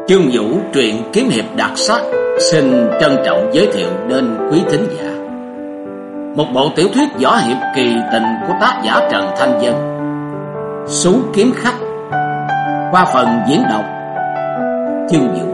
Chương Vũ truyện kiếm hiệp đặc sắc xin trân trọng giới thiệu đến quý thính giả một bộ tiểu thuyết võ hiệp kỳ tình của tác giả Trần Thanh Vân, Sú Kiếm Khách, qua phần diễn đọc Chương Vũ.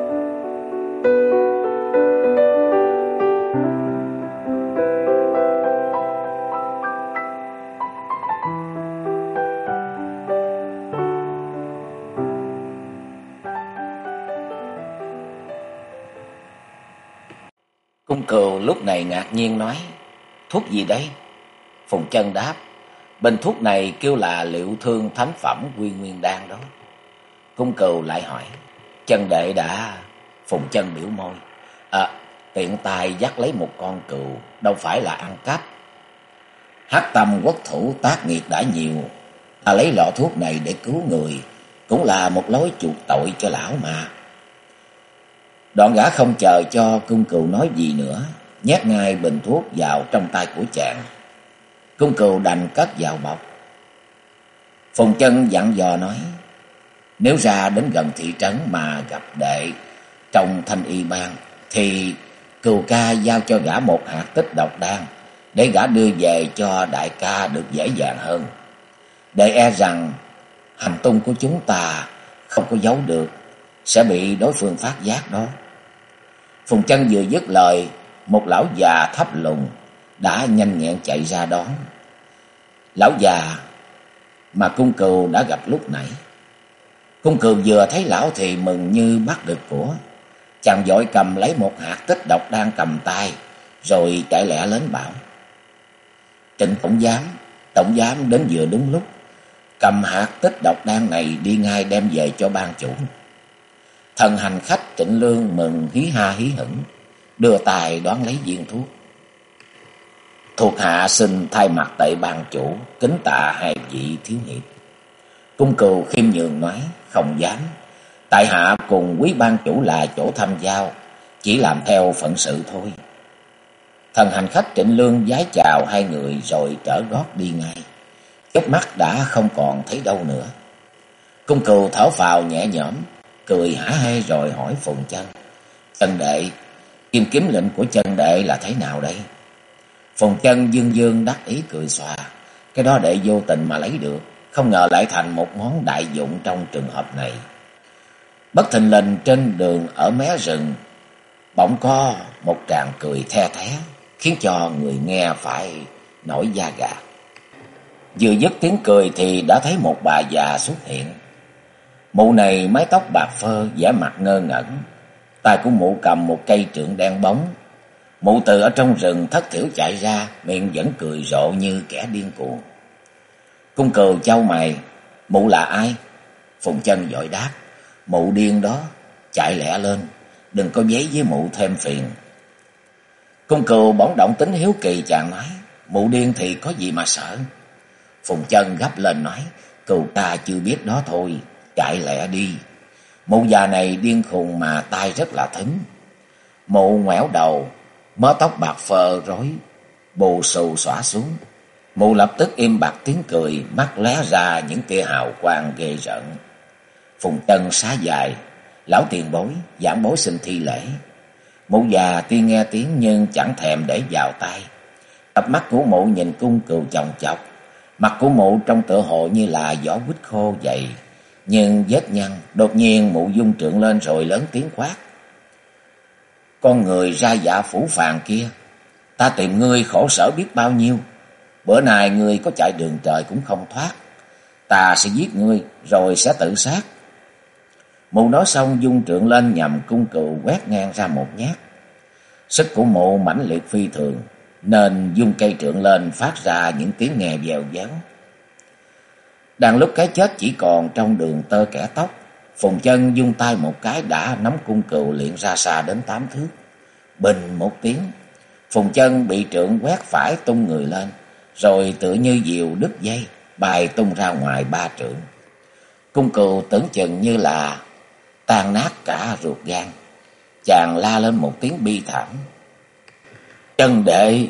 Cung Cừu lúc này ngạc nhiên nói: "Thuốc gì đây?" Phùng Chân đáp: "Bên thuốc này kêu là Liệu Thương Thánh Phẩm Quy Nguyên Đan đó." Cung Cừu lại hỏi: "Chân đệ đã..." Phùng Chân biểu môi: Tiện tay dắt lấy một con cừu, đâu phải là ăn cắp. Hắc Tâm quốc thủ tác nghiệt đã nhiều, ta lấy lọ thuốc này để cứu người, cũng là một lối chuộc tội cho lão mà." Đoạn gã không chờ cho Cung Cừu nói gì nữa, nhét ngay bình thuốc vào trong tay của chàng. Cung Cừu đành cất vào bọc. Phùng Chân dặn dò nói: "Nếu ra đến gần thị trấn mà gặp đệ trong Thanh Y Bang, thì Cừu ca giao cho gã một hạt tích độc đan, để gã đưa về cho đại ca được dễ dàng hơn. Đệ e rằng hành tung của chúng ta không có giấu được, sẽ bị đối phương phát giác đó." Phùng Chân vừa dứt lời, một lão già thấp lùn đã nhanh nhẹn chạy ra đón. Lão già mà Cung Cừu đã gặp lúc nãy. Cung Cừu vừa thấy lão thì mừng như bắt được của. Chàng vội cầm lấy một hạt tích độc đang cầm tay, rồi chạy lẹ lên bảo: "Trịnh tổng giám đến vừa đúng lúc. Cầm hạt tích độc đan này đi ngay đem về cho ban chủ." Thần hành khách Trịnh Lương mừng hí ha hí hửng, đưa tay đón lấy viên thuốc. "Thuộc hạ xin thay mặt tệ ban chủ kính tạ hai vị thiếu hiệp." Cung Cừu khiêm nhường nói: "Không dám, tại hạ cùng quý ban chủ là chỗ thăm giao, chỉ làm theo phận sự thôi." Thần hành khách Trịnh Lương vái chào hai người rồi trở gót đi ngay. Chớp mắt đã không còn thấy đâu nữa. Cung Cừu thở phào nhẹ nhõm, cười hả hê rồi hỏi Phùng Chân: "Chân đệ, kim kiếm lệnh của chân đệ là thế nào đây?" Phùng Chân dương dương đắc ý cười xòa: "Cái đó đệ vô tình mà lấy được, không ngờ lại thành một món đại dụng trong trường hợp này." Bất thình lình trên đường ở mé rừng bỗng có một tràng cười the thé, khiến cho người nghe phải nổi da gà. Vừa dứt tiếng cười thì đã thấy một bà già xuất hiện. Mụ này mái tóc bạc phơ, vẻ mặt ngơ ngẩn, tay của mụ cầm một cây trượng đen bóng. Mụ từ ở trong rừng thất thiểu chạy ra, miệng vẫn cười rộ như kẻ điên cuồng. Cung Cừu chau mày: "Mụ là ai?" Phùng Chân vội đáp: "Mụ điên đó, chạy lẹ lên, đừng có giấy với mụ thêm phiền." Cung Cừu bỗng động tính hiếu kỳ, chàng nói: "Mụ điên thì có gì mà sợ?" Phùng Chân gấp lên nói: "Cừu ta chưa biết đó thôi, chạy lẹ đi. Mụ già này điên khùng mà tay rất là thính." Mụ ngoẻo đầu, mớ tóc bạc phơ rối bù xù xõa xuống. Mụ lập tức im bặt tiếng cười, mắt lóe ra những tia hào quang ghê rợn. Phùng Chân xá dài: "Lão tiền bối, giảng bối xin thi lễ." Mụ già tuy nghe tiếng nhưng chẳng thèm để vào tai. Cặp mắt của mụ nhìn Cung Cừu chòng chọc, mặt của mụ trông tựa hồ như là vỏ quýt khô vậy, nhưng vết nhăn. Đột nhiên mụ vung trượng lên rồi lớn tiếng quát: "Con người ra dạ phủ phàng kia, ta tìm ngươi khổ sở biết bao nhiêu. Bữa nay ngươi có chạy đường trời cũng không thoát. Ta sẽ giết ngươi rồi sẽ tự sát." Mụ nói xong vung trượng lên nhằm Cung Cừu quét ngang ra một nhát. Sức của mụ mãnh liệt phi thường, nên vung cây trượng lên phát ra những tiếng nghe vèo véo. Đang lúc cái chết chỉ còn trong đường tơ kẻ tóc, Phùng Chân vung tay một cái đã nắm Cung Cừu liệng ra xa đến 8 thước. Bình một tiếng, Phùng Chân bị trượng quét phải tung người lên, rồi tựa như diều đứt dây, bay tung ra ngoài 3 trượng. Cung Cừu tưởng chừng như là tan nát cả ruột gan. Chàng la lên một tiếng bi thảm: "Chân đệ!"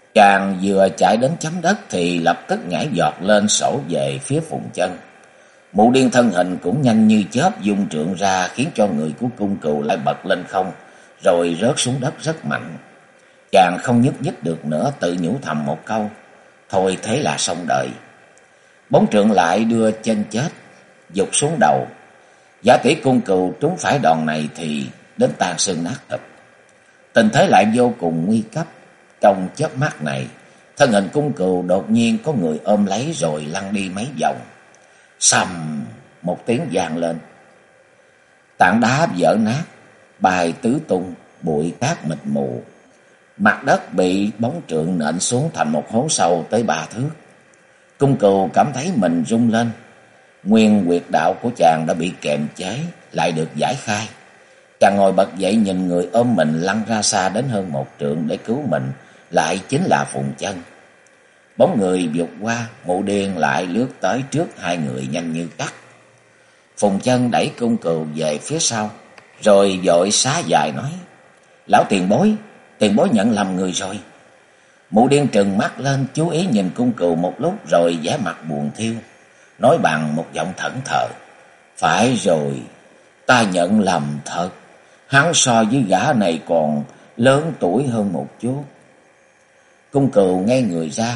Chàng vừa chạy đến chấm đất thì lập tức nhảy giọt lên sổ về phía Phùng Chân. Mụ điên thân hình cũng nhanh như chớp dung trượng ra, khiến cho người của Cung Cừu lại bật lên không, rồi rớt xuống đất rất mạnh. Chàng không nhúc nhích được nữa, tự nhủ thầm một câu: thôi thế là xong đời. Bóng trượng lại đưa chân chết giục xuống đầu. Giả tỷ Cung Cừu trúng phải đòn này thì đến tan xương nát thịt. Tình thế lại vô cùng nguy cấp. Trong chớp mắt này, thân hình Cung Cừu đột nhiên có người ôm lấy rồi lăn đi mấy vòng. Sầm một tiếng vang lên, tảng đá vỡ nát, bay tứ tung, bụi cát mịt mù. Mặt đất bị bóng trượng nện xuống thành một hố sâu tới 3 thước. Cung Cừu cảm thấy mình rung lên. Nguyên huyệt đạo của chàng đã bị kềm chế, lại được giải khai. Chàng ngồi bật dậy nhìn người ôm mình lăn ra xa đến hơn 1 trượng để cứu mình, lại chính là Phùng Chân. Bóng người vụt qua, Mụ Điên lại lướt tới trước hai người nhanh như cắt. Phùng Chân đẩy Cung Cừu về phía sau, rồi vội xá dài nói: lão tiền bối nhận lầm người rồi. Mụ Điên trừng mắt lên, chú ý nhìn Cung Cừu một lúc rồi vẻ mặt buồn thiêu, nói bằng một giọng thẫn thờ: phải rồi, ta nhận lầm thật. Hắn so với gã này còn lớn tuổi hơn một chút. Cung Cừu ngay người ra.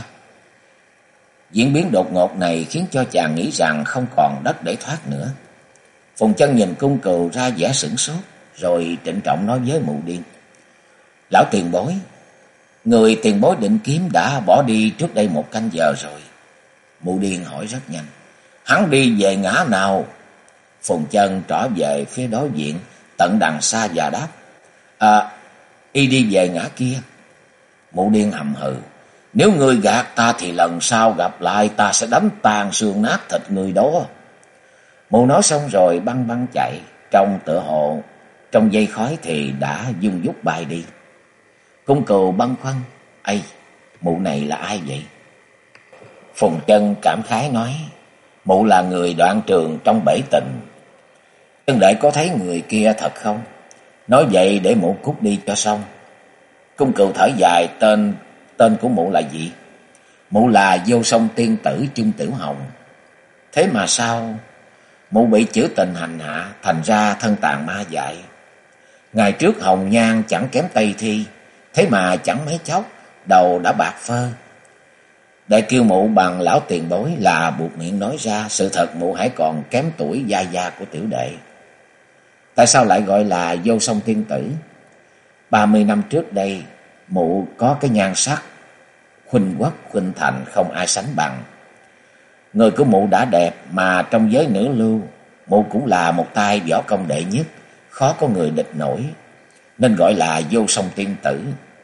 Diễn biến đột ngột này khiến cho chàng nghĩ rằng không còn đất để thoát nữa. Phùng Chân nhìn Cung Cừu ra vẻ sửng sốt, rồi trịnh trọng nói với Mụ Điên: lão tiền bối, người tiền bối định kiếm đã bỏ đi trước đây 1 canh giờ rồi. Mụ Điên hỏi rất nhanh: hắn đi về ngã nào? Phùng Chân trỏ về phía đối diện tận đằng xa và đáp: y đi về ngã kia. Mụ Điên hầm hừ: nếu ngươi gạt ta thì lần sau gặp lại ta sẽ đánh tan xương nát thịt người đó. Mụ nói xong rồi băng băng chạy, trông tựa hồ trong dây khói thì đã dung dút bay đi. Cung Cừu băn khoăn: ây, mụ này là ai vậy? Phùng Chân cảm khái nói: mụ là người Đoạn Trường trong bể tình. Chân đệ có thấy người kia thật không? Nói vậy để mụ cút đi cho xong. Cung Cừu thở dài: tên của mụ là gì? Mụ là Vô Song tiên tử Chung Tiểu Hồng. Thế mà sao mụ bị chữ tình hành hạ, thành ra thân tàn ma dại. Ngày trước hồng nhan chẳng kém Tây Thi, thế mà chẳng mấy chốc đầu đã bạc phơ. Để kêu mụ bằng lão tiền bối là buộc miệng nói ra, sự thật mụ hãy còn kém tuổi gia gia của tiểu đệ. Tại sao lại gọi là Vô Song tiên tử? 30 năm trước đây, mụ có cái nhan sắc khuynh quốc khuynh thành không ai sánh bằng. Người của mụ đã đẹp, mà trong giới nữ lưu, mụ cũng là một tay võ công đệ nhất, khó có người địch nổi, nên gọi là Vô Song tiên tử.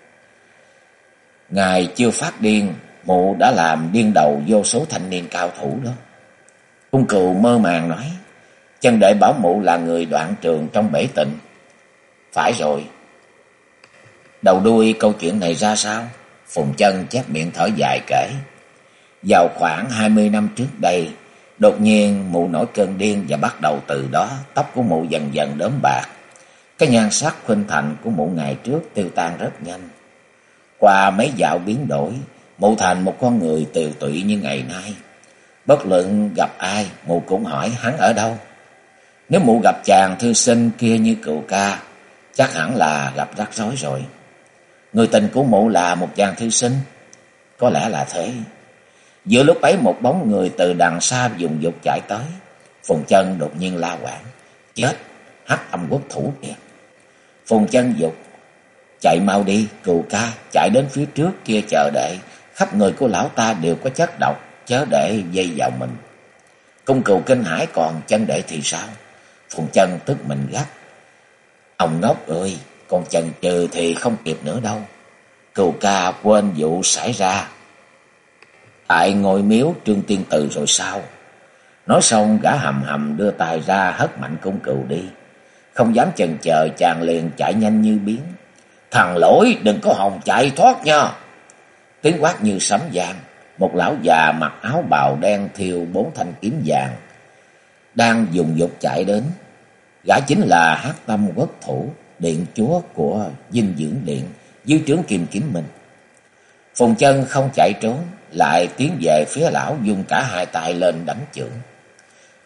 Ngài chưa phát điên, mụ đã làm điên đầu vô số thanh niên cao thủ đó. Cung Cừu mơ màng nói: chân đệ bảo mụ là người Đoạn Trường trong bể tình. Phải rồi. Đầu đuôi câu chuyện này ra sao? Phùng Chân chép miệng thở dài kể: vào khoảng 20 năm trước đây, đột nhiên mụ nổi cơn điên, và bắt đầu từ đó tóc của mụ dần dần đốm bạc. Cái nhan sắc khuynh thành của mụ ngày trước tiêu tan rất nhanh. Qua mấy dạo biến đổi, mụ thành một con người tiều tụy như ngày nay. Bất luận gặp ai, mụ cũng hỏi hắn ở đâu. Nếu mụ gặp chàng thư sinh kia như Cừu ca, chắc hẳn là gặp rắc rối rồi. Người tình của mụ là một chàng thư sinh. Có lẽ là thế. Giữa lúc ấy một bóng người từ đằng xa dùng dục chạy tới. Phùng Chân đột nhiên la hoảng: chết, Hắc Âm Quốc thủ kìa. Phùng Chân dục: chạy mau đi, Cừu ca, chạy đến phía trước kia chờ đợi. Khắp người của lão ta đều có chất độc, chớ để dây vào mình. Cung Cừu kinh hãi: còn chân đệ thì sao? Phùng Chân tức mình gắt: ông ngốc ơi, còn chần chừ thì không kịp nữa đâu. Cừu ca quên vụ xảy ra tại ngôi miếu Trương Tiên Từ rồi sao? Nói xong gã hầm hầm đưa tay ra hất mạnh Cung Cừu đi. Không dám chần chờ, chàng liền chạy nhanh như biến. Thằng lỗi, đừng có hòng chạy thoát nha. Tiếng quát như sấm vang. Một lão già mặc áo bào đen thêu 4 thanh kiếm vàng đang dùng dục chạy đến. Gã chính là Hắc Tâm Quốc thủ, điện chúa của Dinh Dưỡng Điện dưới trướng Kim Kiếm Minh. Phùng Chân không chạy trốn, lại tiến về phía lão, dùng cả hai tay lên đánh chưởng.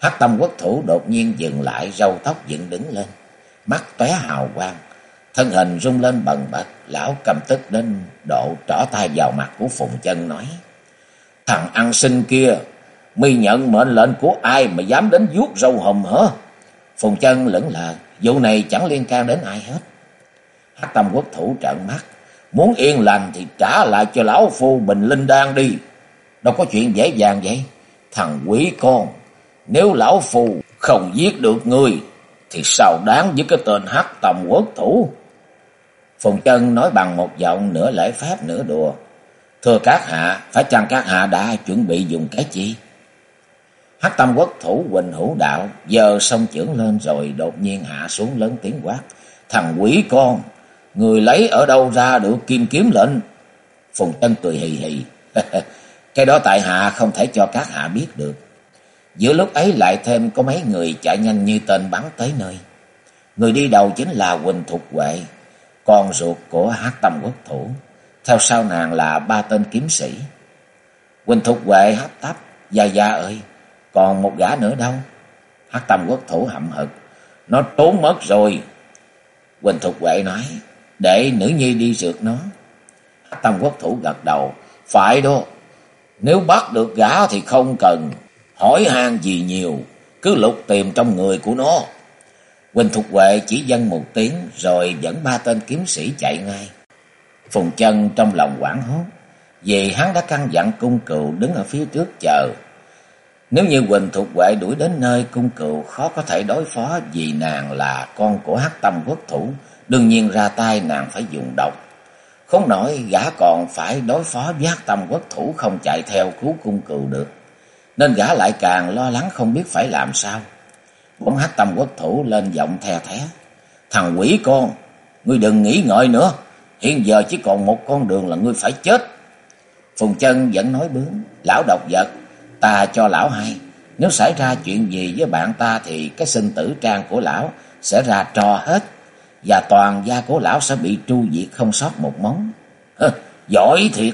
Hắc Tâm Quốc Thủ đột nhiên dừng lại, râu tóc dựng đứng lên, mắt tóe hào quang, thân hình rung lên bần bật. Lão căm tức đến độ trỏ tay vào mặt của Phùng Chân nói: "Thằng ăn xin kia, mi nhận mệnh lệnh của ai mà dám đến vuốt râu hùm hả?" Phùng Chân lững lờ, vụ này chẳng liên can đến ai hết. Hắc Tâm Quốc Thủ trợn mắt: "Muốn yên lành thì trả lại cho lão phu Bình Linh Đan đi. Đâu có chuyện dễ dàng vậy. Thằng quỷ con, nếu lão phu không giết được ngươi thì sao đáng với cái tên Hắc Tâm Quốc Thủ?" Phùng Chân nói bằng một giọng nửa lễ phép nửa đùa: "Thưa các hạ, phải chăng các hạ đã chuẩn bị dùng cái chi?" Hắc Tâm Quốc Thủ Huỳnh Hữu Đạo giơ song chưởng lên rồi đột nhiên hạ xuống lớn tiếng quát: "Thằng quỷ con, người lấy ở đâu ra được kim kiếm lệnh?" Phùng Chân cười hì hì: "Cái đó tại hạ không thể cho các hạ biết được." Giữa lúc ấy lại thêm có mấy người chạy nhanh như tên bắn tới nơi. Người đi đầu chính là Huỳnh Thục Huệ, con ruột của Hắc Tâm Quốc Thủ. Theo sau nàng là ba tên kiếm sĩ. Huỳnh Thục Huệ hấp tấp: Gia ơi, còn một gã nữa đâu?" Hắc Tâm Quốc Thủ hậm hực: "Nó trốn mất rồi." Huỳnh Thục Huệ nói: "Để nữ nhi đi rượt nó." Hắc Tâm Quốc Thủ gật đầu: "Phải đó, nếu bắt được gã thì không cần hỏi han gì nhiều, cứ lục tìm trong người của nó." Huỳnh Thục Huệ chỉ dâng một tiếng rồi dẫn ba tên kiếm sĩ chạy ngay. Phùng Chân trong lòng hoảng hốt, vì hắn đã căn dặn Cung Cừu đứng ở phía trước chờ. Nếu như Huỳnh Thục Huệ đuổi đến nơi, Cung Cừu khó có thể đối phó, vì nàng là con của Hắc Tâm Quốc Thủ, đương nhiên ra tay nàng phải dùng độc. Không nổi gã còn phải đối phó với Hắc Tâm Quốc Thủ không chạy theo cứu Cung Cừu được, nên gã lại càng lo lắng không biết phải làm sao. Bỗng Hắc Tâm Quốc Thủ lên giọng the thé: "Thằng quỷ con, ngươi đừng nghĩ ngợi nữa, hiện giờ chỉ còn một con đường là ngươi phải chết." Phùng Chân vẫn nói bướng: "Lão độc vật, ta cho lão hay, nếu xảy ra chuyện gì với bạn ta thì cái sinh tử trang của lão sẽ ra trò hết, và toàn gia của lão sẽ bị tru diệt không sót một móng." Giỏi thiệt!"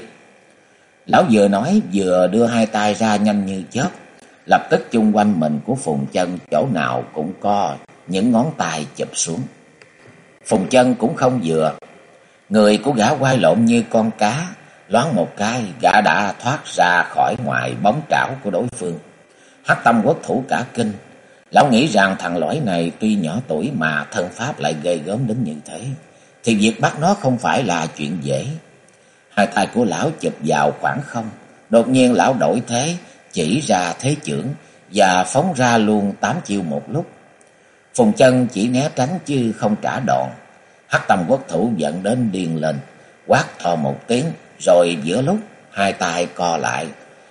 Lão vừa nói vừa đưa hai tay ra nhanh như chớp. Lập tức chung quanh mình của Phùng Chân chỗ nào cũng có những ngón tay chụp xuống. Phùng Chân cũng không vừa, người của gã quay lộn như con cá, loáng một cái gã đã thoát ra khỏi ngoài bóng trảo của đối phương. Hắc Tâm Quốc Thủ cả kinh, lão nghĩ rằng thằng lõi này tuy nhỏ tuổi mà thân pháp lại ghê gớm đến như thế, thì việc bắt nó không phải là chuyện dễ. Hai tay của lão chụp vào khoảng không, đột nhiên lão đổi thế, chỉ ra thế chưởng và phóng ra luôn 8 chiêu một lúc. Phùng Chân chỉ né tránh chứ không trả đòn. Hắc Tâm Quốc Thủ giận đến điên lên, quát to một tiếng, rồi giữa lúc hai tay co lại,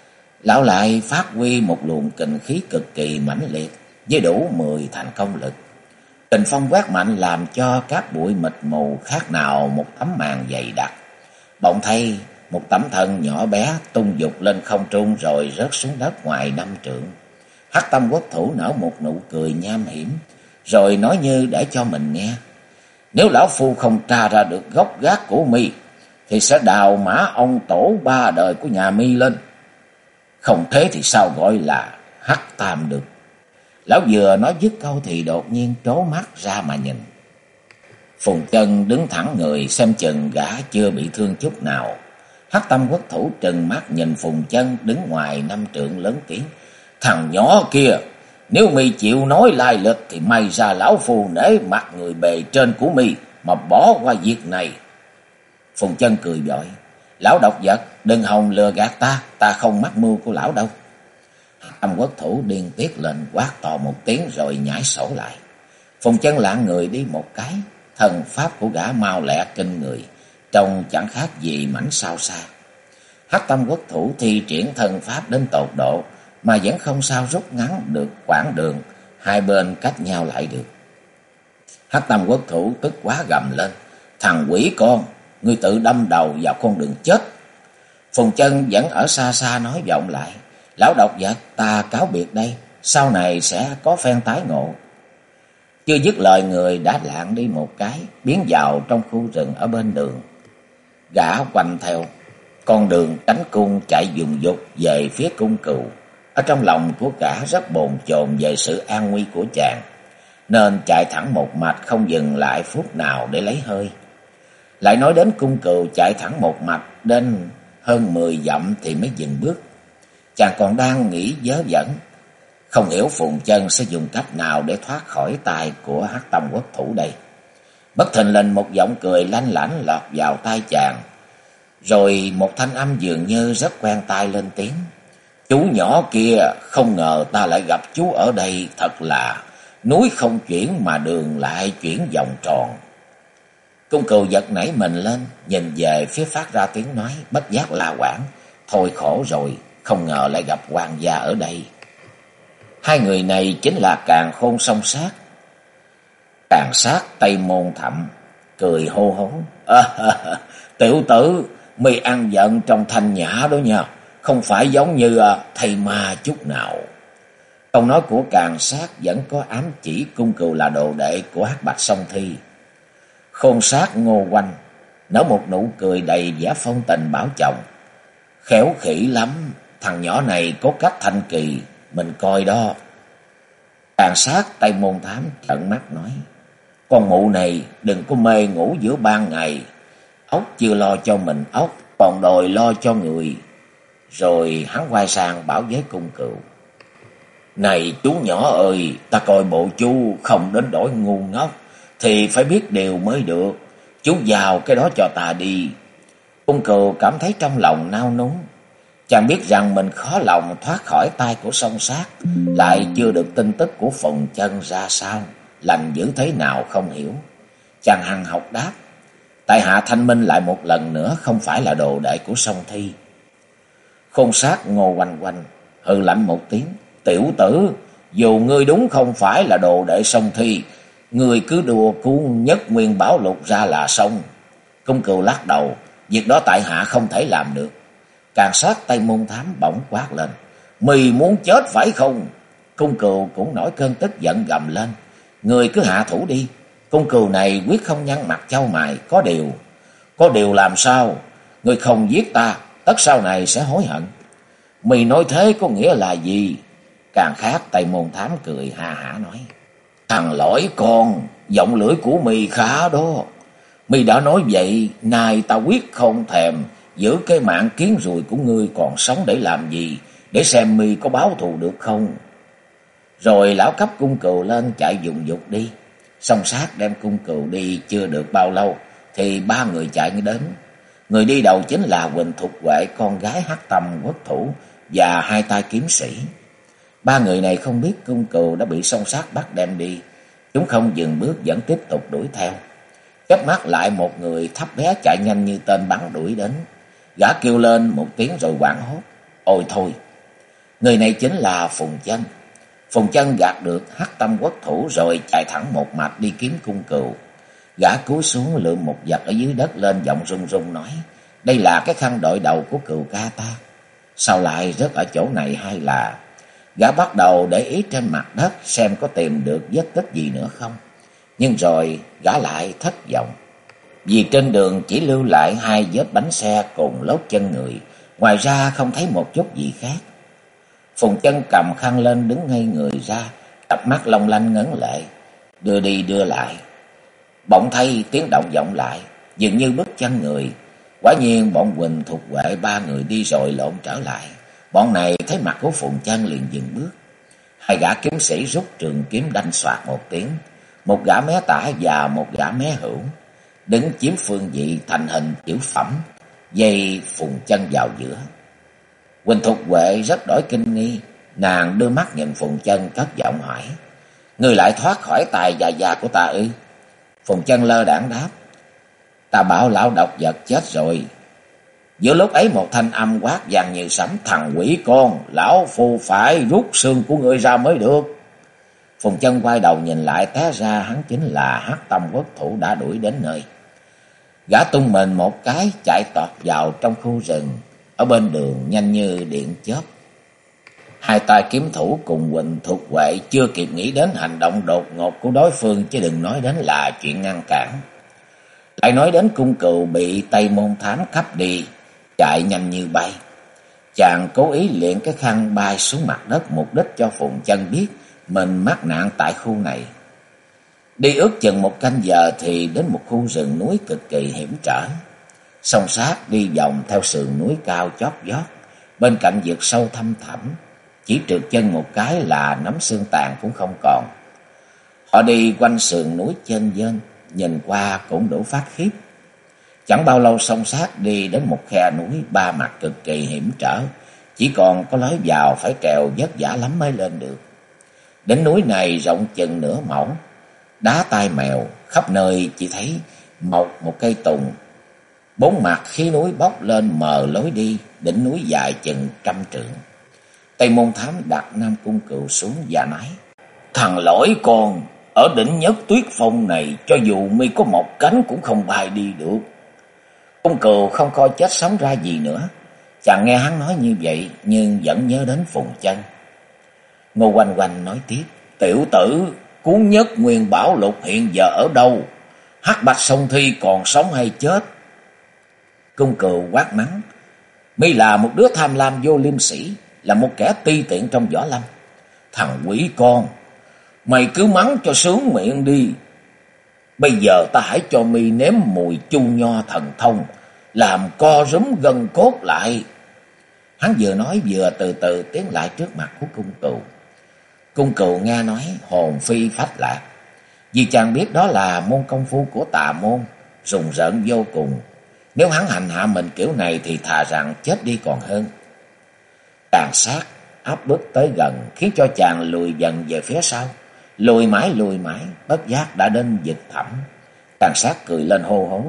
lão lại phát huy một luồng kình khí cực kỳ mãnh liệt với đủ 10 thành công lực. Kình phong quét mạnh làm cho các bụi mịt mù khác nào một tấm màn dày đặc. Bỗng thấy một tấm thân nhỏ bé tung dục lên không trung rồi rớt xuống đất ngoài 5 trượng. Hắc Tâm Quốc Thủ nở một nụ cười nham hiểm, rồi nói như để cho mình nghe: "Nếu lão phu không tra ra được gốc gác của mi thì sẽ đào mã ông tổ 3 đời của nhà mi lên. Không thế thì sao gọi là Hắc Tam được." Lão vừa nói dứt câu thì đột nhiên trố mắt ra mà nhìn. Phùng Chân đứng thẳng người, xem chừng gã chưa bị thương chút nào. Hắc Tâm Quốc Thủ trừng mắt nhìn Phùng Chân đứng ngoài 5 trượng lớn tiếng: "Thằng nhỏ kia, nếu mi chịu nói lai lịch thì may ra lão phu nể mặt người bề trên của mi mà bỏ qua việc này." Phùng Chân cười vội: "Lão độc vật, đừng hòng lừa gạt ta, ta không mắc mưu của lão đâu." Hắc Tâm Quốc Thủ điên tiết lên, quát to một tiếng rồi nhảy sổ lại. Phùng Chân lạng người đi một cái, thần pháp của gã mau lẹ kinh người, trông chẳng khác gì mảnh sao xa. Hắc Tâm Quốc Thủ thi triển thần pháp đến tột độ mà vẫn không sao rút ngắn được quãng đường hai bên cách nhau lại được. Hắc Tâm Quốc Thủ tức quá gầm lên: "Thằng quỷ con, ngươi tự đâm đầu vào con đường chết." Phùng Chân vẫn ở xa xa nói vọng lại: "Lão độc vật, ta cáo biệt đây, sau này sẽ có phen tái ngộ." Chưa dứt lời người đã lạng đi một cái, biến vào trong khu rừng ở bên đường. Gã quanh theo con đường cánh cung chạy dùng dục về phía Cung Cừu. Ở trong lòng của cả rất bồn chồn về sự an nguy của chàng, nên chạy thẳng một mạch không dừng lại phút nào để lấy hơi. Lại nói đến Cung Cừu chạy thẳng một mạch đến hơn 10 dặm thì mới dừng bước. Chàng còn đang nghĩ vớ vẩn, không hiểu Phùng Chân sẽ dùng cách nào để thoát khỏi tay của Hắc Tâm Quốc thủ đây. Bất thình lình một giọng cười lanh lảnh lọt vào tai chàng, rồi một thanh âm dường như rất quen tai lên tiếng: "Chú nhỏ kia, không ngờ ta lại gặp chú ở đây, thật là núi không chuyển mà đường lại chuyển vòng tròn." Cung Cừu giật nảy mình lên, nhìn về phía phát ra tiếng nói, bất giác la quảng: "Thôi khổ rồi, không ngờ lại gặp hoàng gia ở đây." Hai người này chính là Càn Khôn Song Sát, Càn Sát Tây Môn Thậm, cười hô hố: "Tiểu tử, mi ăn giận trong thanh nhã đó nha, không phải giống như thầy ma chút nào." Câu nói của Càn Sát vẫn có ám chỉ Cung Cừu là đồ đệ của Hắc Bạch Song Thi. Khôn Sát Ngô Quanh nở một nụ cười đầy vẻ phong tình bảo chồng: "Khéo khỉ lắm, thằng nhỏ này có cách thanh kỳ, mình coi đó." Càn Sát Tây Môn Thám trợn mắt nói: "Con mụ này đừng có mê ngủ giữa ban ngày, ốc chưa lo cho mình ốc, còn đòi lo cho người." Rồi hắn quay sang bảo với Cung Cừu: "Này chú nhỏ ơi, ta coi bộ chú không đến đổi ngu ngốc, thì phải biết điều mới được. Chú vào cái đó cho ta đi." Cung Cừu cảm thấy trong lòng nao núng. Chàng biết rằng mình khó lòng thoát khỏi tay của Song Sát, lại chưa được tin tức của Phùng Chân ra sao, lành dữ thế nào không hiểu. Chàng hằng học đáp: "Tại hạ thanh minh lại một lần nữa, không phải là đồ đệ của Song Thi." Khôn Sát Ngô Quanh hừ lạnh một tiếng: "Tiểu tử, dù ngươi đúng không phải là đồ đệ Song Thi, ngươi cứ đùa cuốn Nhất Nguyên Bảo Lục ra là xong." Cung Cừu lắc đầu: "Việc đó tại hạ không thể làm được." Càn Sát Tây Môn Thám bỗng quát lên: "Mì muốn chết phải không?" Cung Cừu cũng nổi cơn tức giận gầm lên: "Người cứ hạ thủ đi." Cung Cừu này quyết không nhăn mặt chau mày: Có điều làm sao? Người không giết ta, tất sau này sẽ hối hận." "Mì nói thế có nghĩa là gì?" Càn Khát Tây Môn Thám cười ha hả nói: "Thằng lõi con, giọng lưỡi của mì khá đó. Mì đã nói vậy, nay ta quyết không thèm giữ cái mạng kiến ruồi của ngươi còn sống để làm gì, để xem mi có báo thù được không." Rồi lão cấp Cung Cừu lên chạy dùng dục đi. Song Sát đem Cung Cừu đi chưa được bao lâu thì ba người chạy đến. Người đi đầu chính là Huỳnh Thục Huệ, con gái Hắc Tâm Quốc thủ, và hai tay kiếm sĩ. Ba người này không biết Cung Cừu đã bị Song Sát bắt đem đi, chúng không dừng bước vẫn tiếp tục đuổi theo. Chớp mắt lại một người thấp bé chạy nhanh như tên bắn đuổi đến. Gã kêu lên một tiếng rồi hoảng hốt: "Ôi thôi!" Người này chính là Phùng Chân. Phùng Chân gạt được Hắc Tâm Quốc thủ rồi chạy thẳng một mạch đi kiếm Cung Cừu. Gã cúi xuống lượm một vật ở dưới đất lên, giọng run run nói: "Đây là cái khăn đội đầu của Cừu ca ta. Sao lại rớt ở chỗ này hay là..." Gã bắt đầu để ý trên mặt đất xem có tìm được vết tích gì nữa không. Nhưng rồi gã lại thất vọng, vì trên đường chỉ lưu lại hai vết bánh xe cùng lốp chân người, ngoài ra không thấy một chút gì khác. Phùng Chân cầm khăn lên đứng ngây người ra, cặp mắt long lanh ngấn lệ, đưa đi đưa lại. Bỗng thấy tiếng động vọng lại, dường như bước chân người. Quả nhiên bọn Huỳnh Thục Huệ ba người đi rồi lộn trở lại. Bọn này thấy mặt của Phùng Chân liền dừng bước. Hai gã kiếm sĩ rút trường kiếm đanh xoạt một tiếng. Một gã mé tả và một gã mé hữu đứng chiếm phương vị thành hình chữ phẩm, dây Phùng Chân vào giữa. Huỳnh Thục Huệ rất đổi kinh nghi, nàng đưa mắt nhìn Phùng Chân cất giọng hỏi: "Ngươi lại thoát khỏi tài già của ta ư?" Phùng Chân lơ đãng đáp: "Ta bảo lão độc vật chết rồi." Giữa lúc ấy một thanh âm quát vang như sấm: "Thằng quỷ con, lão phu phải rút xương của ngươi ra mới được." Phùng Chân quay đầu nhìn lại, té ra hắn chính là Hắc Tâm Quốc thủ đã đuổi đến nơi. Gã tung mình một cái chạy tọt vào trong khu rừng ở bên đường nhanh như điện chớp. Hai tay kiếm thủ cùng Huỳnh Thục Huệ chưa kịp nghĩ đến hành động đột ngột của đối phương, chứ đừng nói đến là chuyện ngăn cản. Lại nói đến Cung Cừu bị Tây Môn Thám cắp đi, chạy nhanh như bay. Chàng cố ý luyện cái khăn bay xuống mặt đất, mục đích cho Phùng Chân biết mình mắc nạn tại khu này. Đi ước chừng 1 canh giờ thì đến một khu rừng núi cực kỳ hiểm trở. Song Sát đi vòng theo sườn núi cao chót vót, bên cạnh vực sâu thăm thẳm, chỉ trượt chân một cái là nắm xương tàn cũng không còn. Họ đi quanh sườn núi chênh vênh, nhìn qua cũng đủ phát khiếp. Chẳng bao lâu Song Sát đi đến một khe núi 3 mặt cực kỳ hiểm trở, chỉ còn có lối vào phải trèo vất vả lắm mới lên được. Đỉnh núi này rộng chừng nửa mẫu, đá tai mèo, khắp nơi chỉ thấy mọc một cây tùng. 4 mặt khí núi bốc lên mờ lối đi, đỉnh núi dài chừng 100 trượng. Tây Môn Thám đặt Nam Cung Cừu xuống và nói: "Thằng lỗi con, ở đỉnh Nhất Tuyết Phong này, cho dù mi có một cánh cũng không bay đi được." Cung Cừu không coi chết sống ra gì nữa. Chàng nghe hắn nói như vậy nhưng vẫn nhớ đến Phùng Chân. Ngô Oanh Oanh nói tiếp: "Tiểu tử, cuốn Nhất Nguyên Bảo Lục hiện giờ ở đâu? Hắc Bạch Song Thi còn sống hay chết?" Cung Cừu quát mắng: "Mi là một đứa tham lam vô liêm sỉ, là một kẻ ti tiện trong võ lâm. Thằng quỷ con, mày cứ mắng cho sướng miệng đi. Bây giờ ta hãy cho mi nếm mùi chu nho thần thông, làm co rúm gân cốt lại." Hắn vừa nói vừa từ từ tiến lại trước mặt của Cung Cừu. Cung Cừu nghe nói hồn phi phách lạc, vì chàng biết đó là môn công phu của tà môn, rùng rợn vô cùng. Nếu hắn hành hạ mình kiểu này thì thà rằng chết đi còn hơn. Tàn Sát áp bức tới gần khiến cho chàng lùi dần về phía sau. Lùi mãi, bất giác đã đến vực thẳm. Tàn Sát cười lên hô hố: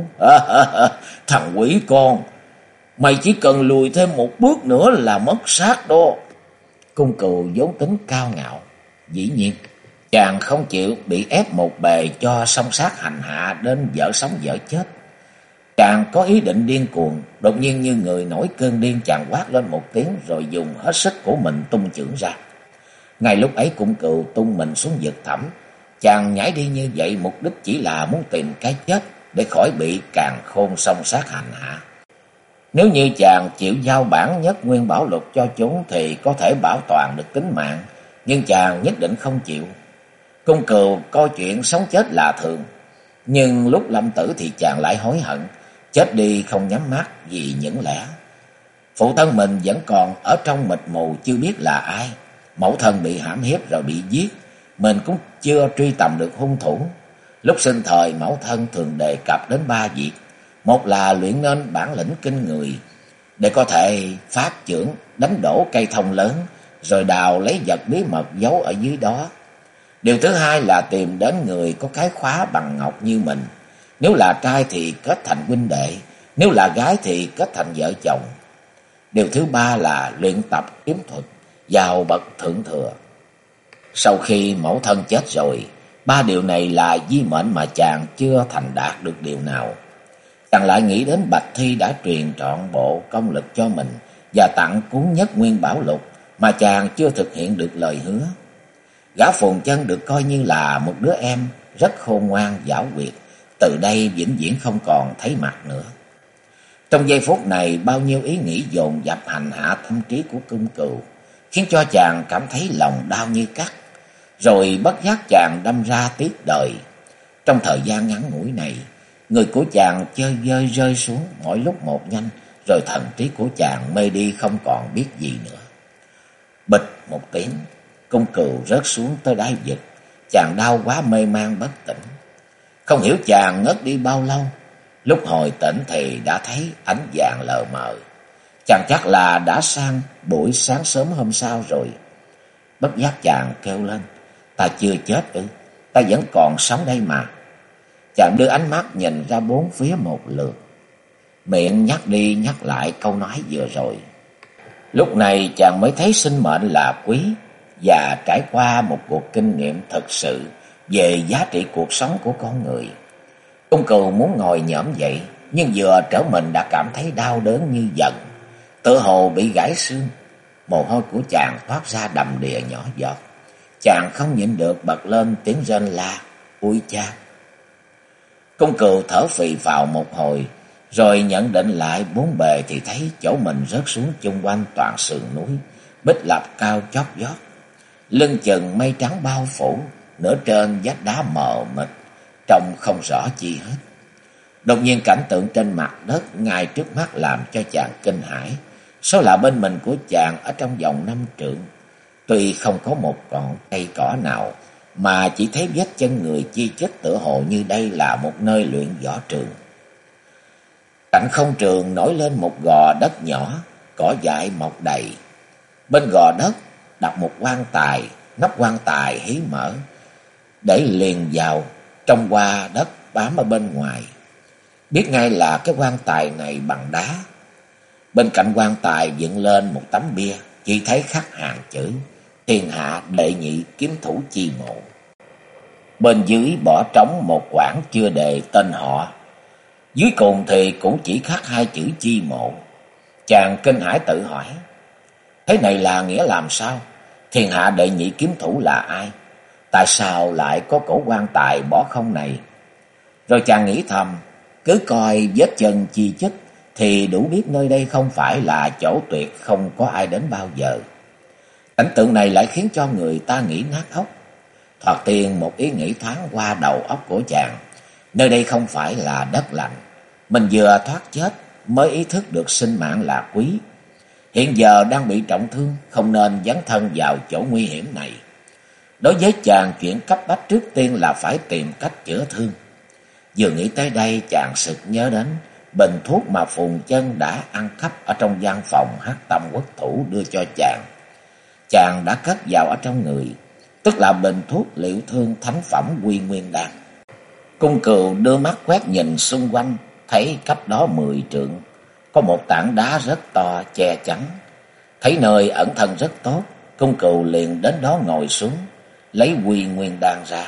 "Thằng quỷ con, mày chỉ cần lùi thêm một bước nữa là mất xác đó." Cung Cừu vốn tính cao ngạo, dĩ nhiên chàng không chịu bị ép một bề cho Song Sát hành hạ đến dở sống dở chết. Chàng có ý định điên cuồng, đột nhiên như người nổi cơn điên, chàng quát lên một tiếng rồi dùng hết sức của mình tung chưởng ra. Ngay lúc ấy Cung Cừu tung mình xuống vực thẳm. Chàng nhảy đi như vậy mục đích chỉ là muốn tìm cái chết để khỏi bị Càn Khôn Song Sát hành hạ. Nếu như chàng chịu giao bản Nhất Nguyên Bảo Lục cho chúng thì có thể bảo toàn được tính mạng, nhưng chàng nhất định không chịu. Cung Cừu coi chuyện sống chết là thường, nhưng lúc lâm tử thì chàng lại hối hận, chết đi không nhắm mắt vì những lẽ phụ thân mình vẫn còn ở trong mịt mù chưa biết là ai. Mẫu thân bị hãm hiếp rồi bị giết, mình cũng chưa truy tầm được hung thủ. Lúc sinh thời mẫu thân thường đề cập đến 3 việc: một là luyện nên bản lĩnh kinh người để có thể phát chưởng đánh đổ cây thông lớn, rồi đào lấy vật bí mật giấu ở dưới đó. Điều thứ hai là tìm đến người có cái khóa bằng ngọc như mình, nếu là trai thì kết thành huynh đệ, nếu là gái thì kết thành vợ chồng. Điều thứ ba là luyện tập kiếm thuật, vào bậc thượng thừa. Sau khi mẫu thân chết rồi, 3 điều này là di mệnh mà chàng chưa thành đạt được điều nào. Chàng lại nghĩ đến Bạch Thi đã truyền trọn bộ công lực cho mình và tặng cuốn Nhất Nguyên Bảo Lục mà chàng chưa thực hiện được lời hứa. Gã Phùng Chân được coi như là một đứa em rất khôn ngoan giảo quyệt, từ đây vĩnh viễn không còn thấy mặt nữa. Trong giây phút này bao nhiêu ý nghĩ dồn dập hành hạ tâm trí của Cung Cừu, khiến cho chàng cảm thấy lòng đau như cắt. Rồi bất giác chàng đâm ra tiếc đời. Trong thời gian ngắn ngủi này, người của chàng chơi vơi rơi xuống mỗi lúc một nhanh, rồi thần trí của chàng mê đi không còn biết gì nữa. Bịch một tiếng, Cung Cừu rớt xuống tới đáy vực. Chàng đau quá mê man bất tỉnh. Không hiểu chàng ngất đi bao lâu. Lúc hồi tỉnh thì đã thấy ánh vàng lờ mờ. Chàng chắc là đã sang buổi sáng sớm hôm sau rồi. Bất giác chàng kêu lên: "Ta chưa chết ư? Ta vẫn còn sống đây mà." Chàng đưa ánh mắt nhìn ra bốn phía một lượt, miệng nhắc đi nhắc lại câu nói vừa rồi. Lúc này chàng mới thấy sinh mệnh là quý, và trải qua một cuộc kinh nghiệm thực sự về giá trị cuộc sống của con người. Cung Cừu muốn ngồi nhổm dậy, nhưng vừa trở mình đã cảm thấy đau đớn như giận, tựa hồ bị gãy xương. Mồ hôi của chàng thoát ra đầm đìa nhỏ giọt. Chàng không nhịn được bật lên tiếng rên la: "Ui cha!" Cung Cừu thở phì phào một hồi, Rồi nhận định lại bốn bề thì thấy chỗ mình rớt xuống chung quanh toàn sườn núi, bích lập cao chót vót, lưng chừng mây trắng bao phủ, nửa trên vách đá mờ mịt, trông không rõ chi hết. Đột nhiên cảnh tượng trên mặt đất ngay trước mắt làm cho chàng kinh hãi. Số là bên mình của chàng ở trong vòng 5 trượng, tuy không có một ngọn cây cỏ nào, mà chỉ thấy vết chân người chi chít, tựa hồ như đây là một nơi luyện võ trường. Cạnh không trường nổi lên một gò đất nhỏ, cỏ dại mọc đầy. Bên gò đất đặt một quan tài, nắp quan tài hí mở, để liền vào trong qua đất bám ở bên ngoài. Biết ngay là cái quan tài này bằng đá. Bên cạnh quan tài dựng lên một tấm bia, chỉ thấy khắc hàng chữ Thiên hạ đệ nhị kiếm thủ chi mộ. Bên dưới bỏ trống một quảng chưa đề tên họ. Dưới cùng thì cũng chỉ khắc hai chữ chi mộ. Chàng kinh hãi tự hỏi, thế này là nghĩa làm sao? Thiên hạ đệ nhị kiếm thủ là ai? Tại sao lại có cổ quan tài bỏ không này? Rồi chàng nghĩ thầm, cứ coi vết chân chi chít thì đủ biết nơi đây không phải là chỗ tuyệt không có ai đến bao giờ. Cảnh tượng này lại khiến cho người ta nghĩ nát óc. Thoạt tiên một ý nghĩ thoáng qua đầu óc của chàng, nơi đây không phải là đất lành. Mình vừa thoát chết mới ý thức được sinh mạng là quý. Hiện giờ đang bị trọng thương, không nên dấn thân vào chỗ nguy hiểm này. Đối với chàng, chuyện cấp bách trước tiên là phải tìm cách chữa thương. Vừa nghĩ tới đây, chàng sực nhớ đến bình thuốc mà Phùng Chân đã ăn cắp ở trong gian phòng Hắc Tâm Quốc Thủ đưa cho chàng. Chàng đã cất vào ở trong người, tức là bình thuốc liệu thương thánh phẩm Quy Nguyên Đan. Cung Cừu đưa mắt quét nhìn xung quanh, thấy cách đó 10 trượng có một tảng đá rất to che chắn. Thấy nơi ẩn thân rất tốt, Cung Cừu liền đến đó ngồi xuống, lấy Quy Nguyên Đan ra.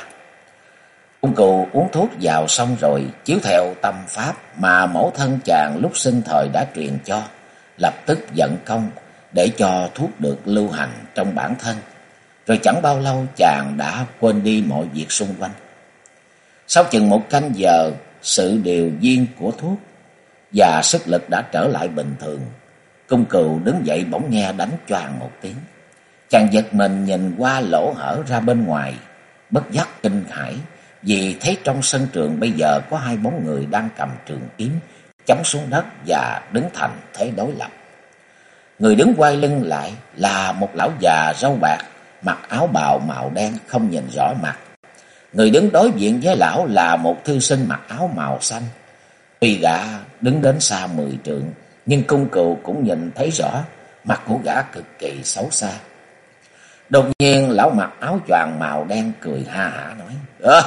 Cung Cừu uống thuốc vào xong rồi, chiếu theo tâm pháp mà mẫu thân chàng lúc sinh thời đã truyền cho, lập tức vận công để cho thuốc được lưu hành trong bản thân. Rồi chẳng bao lâu chàng đã quên đi mọi việc xung quanh. Sau chừng một canh giờ, sự điều viên của thuốc và sức lực đã trở lại bình thường. Cung Cừu đứng dậy bỗng nghe đánh choàng một tiếng. Chàng giật mình nhìn qua lỗ hở ra bên ngoài, bất giác kinh hãi, vì thấy trong sân trường bây giờ có hai bóng người đang cầm trường kiếm chấm xuống đất và đứng thành thế đối lập. Người đứng quay lưng lại là một lão già râu bạc, mặc áo bào màu đen không nhìn rõ mặt. Người đứng đối diện với lão là một thư sinh mặc áo màu xanh. Tuy gã đứng đến xa 10 trượng, nhưng Cung Cừu cũng nhìn thấy rõ mặt của gã cực kỳ xấu xa. Đột nhiên lão mặc áo choàng màu đen cười ha hả nói: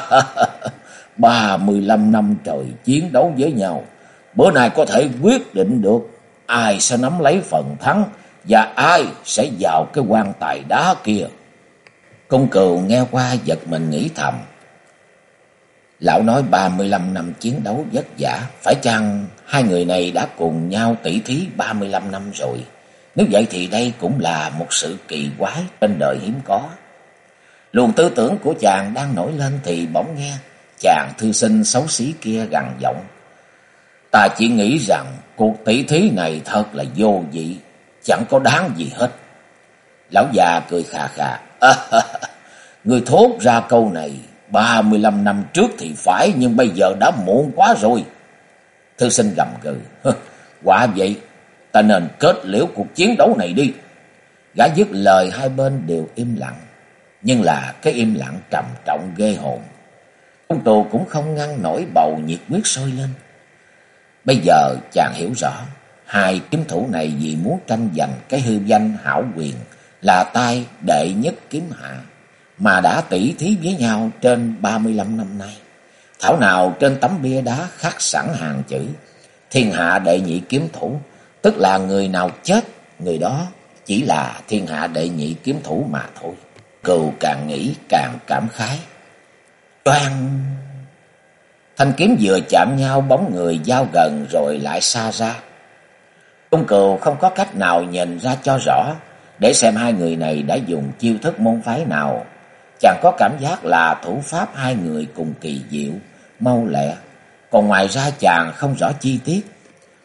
35 năm trời chiến đấu với nhau, bữa nay có thể quyết định được ai sẽ nắm lấy phần thắng và ai sẽ vào cái quan tài đá kia. Cung Cừu nghe qua giật mình nghĩ thầm, lão nói 35 năm chiến đấu vất vả, phải chăng hai người này đã cùng nhau tỉ thí 35 năm rồi? Nếu vậy thì đây cũng là một sự kỳ quái trên đời hiếm có. Luồng tư tưởng của chàng đang nổi lên thì bỗng nghe chàng thư sinh xấu xí kia gằn giọng: ta chỉ nghĩ rằng cuộc tỉ thí này thật là vô vị, chẳng có đáng gì hết. Lão già cười khà khà: người thốt ra câu này 35 năm trước thì phải, nhưng bây giờ đã muộn quá rồi. Thư sinh gầm gừ: quả vậy, ta nên kết liễu cuộc chiến đấu này đi. Gã dứt lời hai bên đều im lặng, nhưng là cái im lặng trầm trọng ghê hồn. Cung Tù cũng không ngăn nổi bầu nhiệt huyết sôi lên. Bây giờ chàng hiểu rõ, hai kiếm thủ này vì muốn tranh giành cái hư danh hảo quyền là tay đệ nhất kiếm hạ, mà đã tỉ thí với nhau trên 35 năm nay. Thảo nào trên tấm bia đá khắc sẵn hàng chữ thiên hạ đệ nhị kiếm thủ, tức là người nào chết, người đó chỉ là thiên hạ đệ nhị kiếm thủ mà thôi. Cừu càng nghĩ càng cảm khái. Toang! Thanh kiếm vừa chạm nhau, bóng người giao gần rồi lại xa ra. Cung Cừu không có cách nào nhìn ra cho rõ để xem hai người này đã dùng chiêu thức môn phái nào. Chàng có cảm giác là thủ pháp hai người cùng kỳ diệu, mau lẹ. Còn ngoài ra chàng không rõ chi tiết,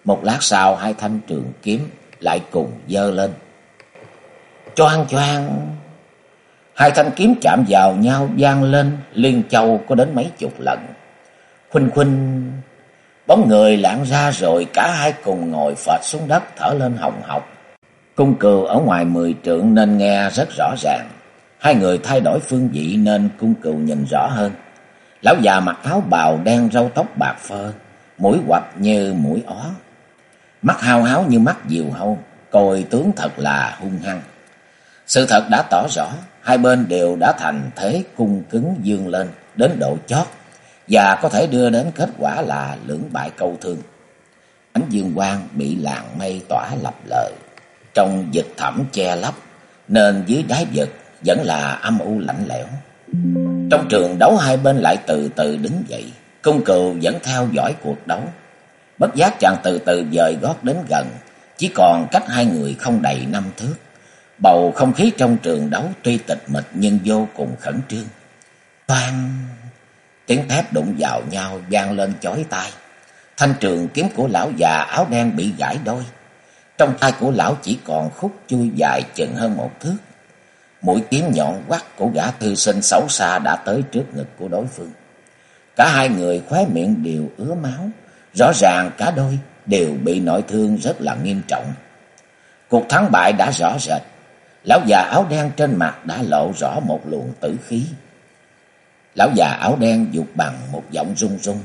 Một lát sau, hai thanh trường kiếm lại cùng giơ lên. Choang choang, hai thanh kiếm chạm vào nhau vang lên liên châu có đến mấy chục lần. Khuynh khuynh, bóng người lạng ra rồi cả hai cùng ngồi phệt xuống đất thở lên hồng hộc. Cung Cừu ở ngoài 10 trượng nên nghe rất rõ ràng. Hai người thay đổi phương vị nên Cung Cừu nhìn rõ hơn. Lão già mặc áo bào đen, râu tóc bạc phơ, mũi quặp như mũi ó, mắt hao háo như mắt diều hâu, coi tướng thật là hung hăng. Sự thật đã tỏ rõ, hai bên đều đã thành thế cung cứng dương lên đến độ chót và có thể đưa đến kết quả là lưỡng bại câu thương. Ánh dương quang bị làn mây tỏa lập lờ, trong vực thẳm che lấp nên dưới đáy vực vẫn là âm u lạnh lẽo. Trong trường đấu hai bên lại từ từ đứng dậy. Cung Cừu vẫn theo dõi cuộc đấu. Bất giác chàng từ từ dời gót đến gần, chỉ còn cách hai người không đầy 5 thước. Bầu không khí trong trường đấu tuy tịch mịch nhưng vô cùng khẩn trương. Toang, tiếng thép đụng vào nhau vang lên chói tai. Thanh trường kiếm của lão già áo đen bị gãy đôi. Trong tay của lão chỉ còn khúc chui dài chừng hơn 1 thước. Mũi kiếm nhọn quắt của gã thư sinh xấu xa đã tới trước ngực của đối phương. Cả hai người khóe miệng đều ứa máu, rõ ràng cả đôi đều bị nội thương rất là nghiêm trọng. Cuộc thắng bại đã rõ rệt. Lão già áo đen trên mặt đã lộ rõ một luồng tử khí. Lão già áo đen dục bằng một giọng run run: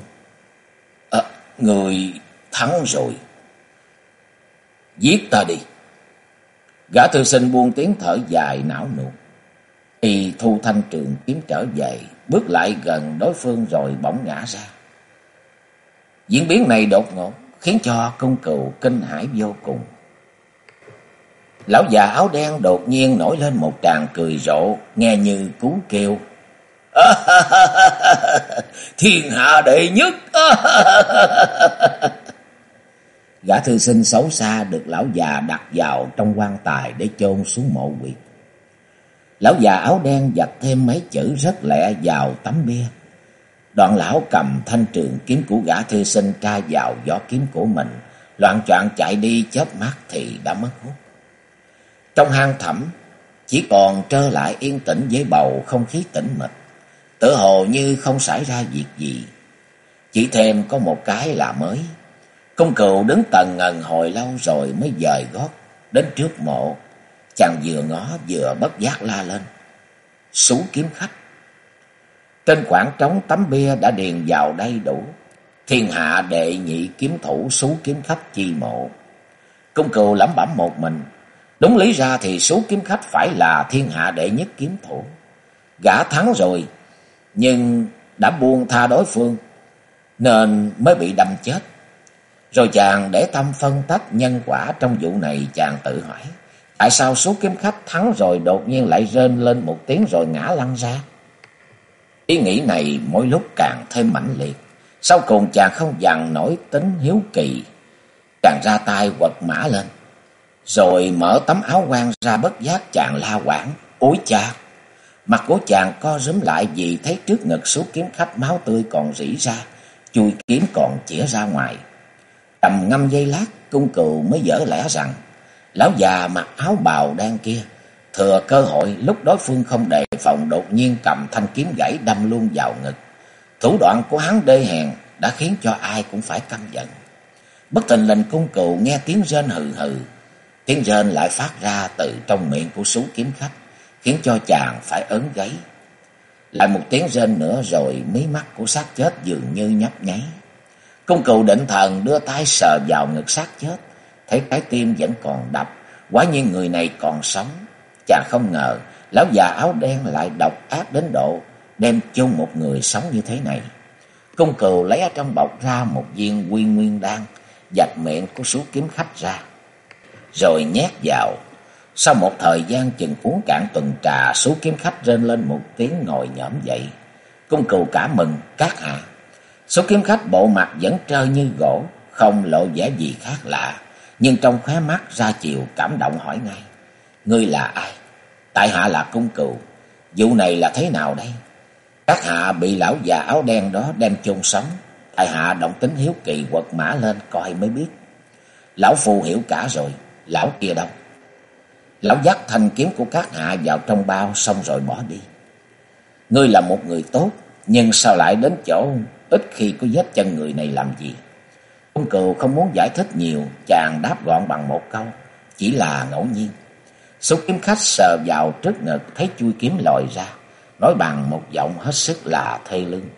Người thắng rồi, giết ta đi. Gã thư sinh buông tiếng thở dài não nuột. Y thu thanh trường kiếm trở về, bước lại gần đối phương rồi bỗng ngã ra. Diễn biến này đột ngột khiến cho Cung Cừu kinh hãi vô cùng. Lão già áo đen đột nhiên nổi lên một tràng cười rộ, nghe như cú kêu: Thiên hạ đệ nhất. Gã thư sinh xấu xa được lão già đặt vào trong quan tài để chôn xuống mộ huyệt. Lão già áo đen vạch thêm mấy chữ rất lẹ vào tấm bia. Đoạn lão cầm thanh trường kiếm của gã thư sinh tra vào vỏ kiếm của mình, loạng choạng chạy đi, chớp mắt thì đã mất hút. Trong hang thẳm chỉ còn trơ lại yên tĩnh với bầu không khí tĩnh mịch, tựa hồ như không xảy ra việc gì. Chỉ thêm có một cái là mới. Cung Cừu đứng tần ngần hồi lâu rồi mới dời gót đến trước mộ. Chàng vừa ngó vừa bất giác la lên: Sú kiếm khách! Trên khoảng trống tấm bia đã điền vào đầy đủ: Thiên hạ đệ nhị kiếm thủ Sú kiếm khách chi mộ. Cung Cừu lẩm bẩm một mình. Đúng lý ra thì Sú kiếm khách phải là thiên hạ đệ nhất kiếm thủ. Gã thắng rồi, nhưng đã buông tha đối phương nên mới bị đâm chết. Rồi chàng để tâm phân tách nhân quả trong vụ này, chàng tự hỏi: tại sao Sú kiếm khách thắng rồi đột nhiên lại rên lên một tiếng rồi ngã lăn ra? Ý nghĩ này mỗi lúc càng thêm mãnh liệt. Sau cùng chàng không dằn nổi tính hiếu kỳ, chàng ra tay quật mã lên, rồi mở tấm áo quan ra. Bất giác chàng la quảng: Ôi cha! Mặt của chàng co rúm lại vì thấy trước ngực Sú kiếm khách máu tươi còn rỉ ra, chui kiếm còn chĩa ra ngoài. Trầm ngâm giây lát, Cung Cừu mới vỡ lẽ rằng lão già mặc áo bào đen kia thừa cơ hội lúc đối phương không đề phòng đột nhiên cầm thanh kiếm gãy đâm luôn vào ngực. Thủ đoạn của hắn đê hèn đã khiến cho ai cũng phải căm giận. Bất thình lình Cung Cừu nghe tiếng rên hừ hừ. Tiếng rên lại phát ra từ trong miệng của Sú kiếm khách, khiến cho chàng phải ớn gáy. Lại một tiếng rên nữa rồi mí mắt của xác chết dường như nhấp nháy. Cung Cừu định thần đưa tay sờ vào ngực xác chết, thấy trái tim vẫn còn đập, quả nhiên người này còn sống. Chàng không ngờ lão già áo đen lại độc ác đến độ đem chôn một người sống như thế này. Cung Cừu lấy ở trong bọc ra một viên Quy Nguyên đan, vạch miệng của Sú kiếm khách ra, rồi nhét vào. Sau một thời gian chừng uống cạn tuần trà, Sú kiếm khách rên lên một tiếng ngồi nhổm dậy. Cung Cừu cả mừng: Các hạ! Sú kiếm khách bộ mặt vẫn trơ như gỗ, không lộ vẻ gì khác lạ, nhưng trong khóe mắt ra chiều cảm động hỏi ngay: Ngươi là ai? Tại hạ là Cung Cừu. Vụ này là thế nào đây? Các hạ bị lão già áo đen đó đem chôn sống. Tại hạ động tính hiếu kỳ quật mã lên coi mới biết. Lão phù hiểu cả rồi, lão kia đâu? Lão dắt thanh kiếm của các hạ vào trong bao xong rồi bỏ đi. Ngươi là một người tốt, nhưng sao lại đến chỗ ít khi có vết chân người này làm gì? Cung Cừu không muốn giải thích nhiều, chàng đáp gọn bằng một câu, chỉ là ngẫu nhiên. Số kiếm khách sờ vào trước ngực thấy chui kiếm lòi ra, nói bằng một giọng hết sức là thê lương.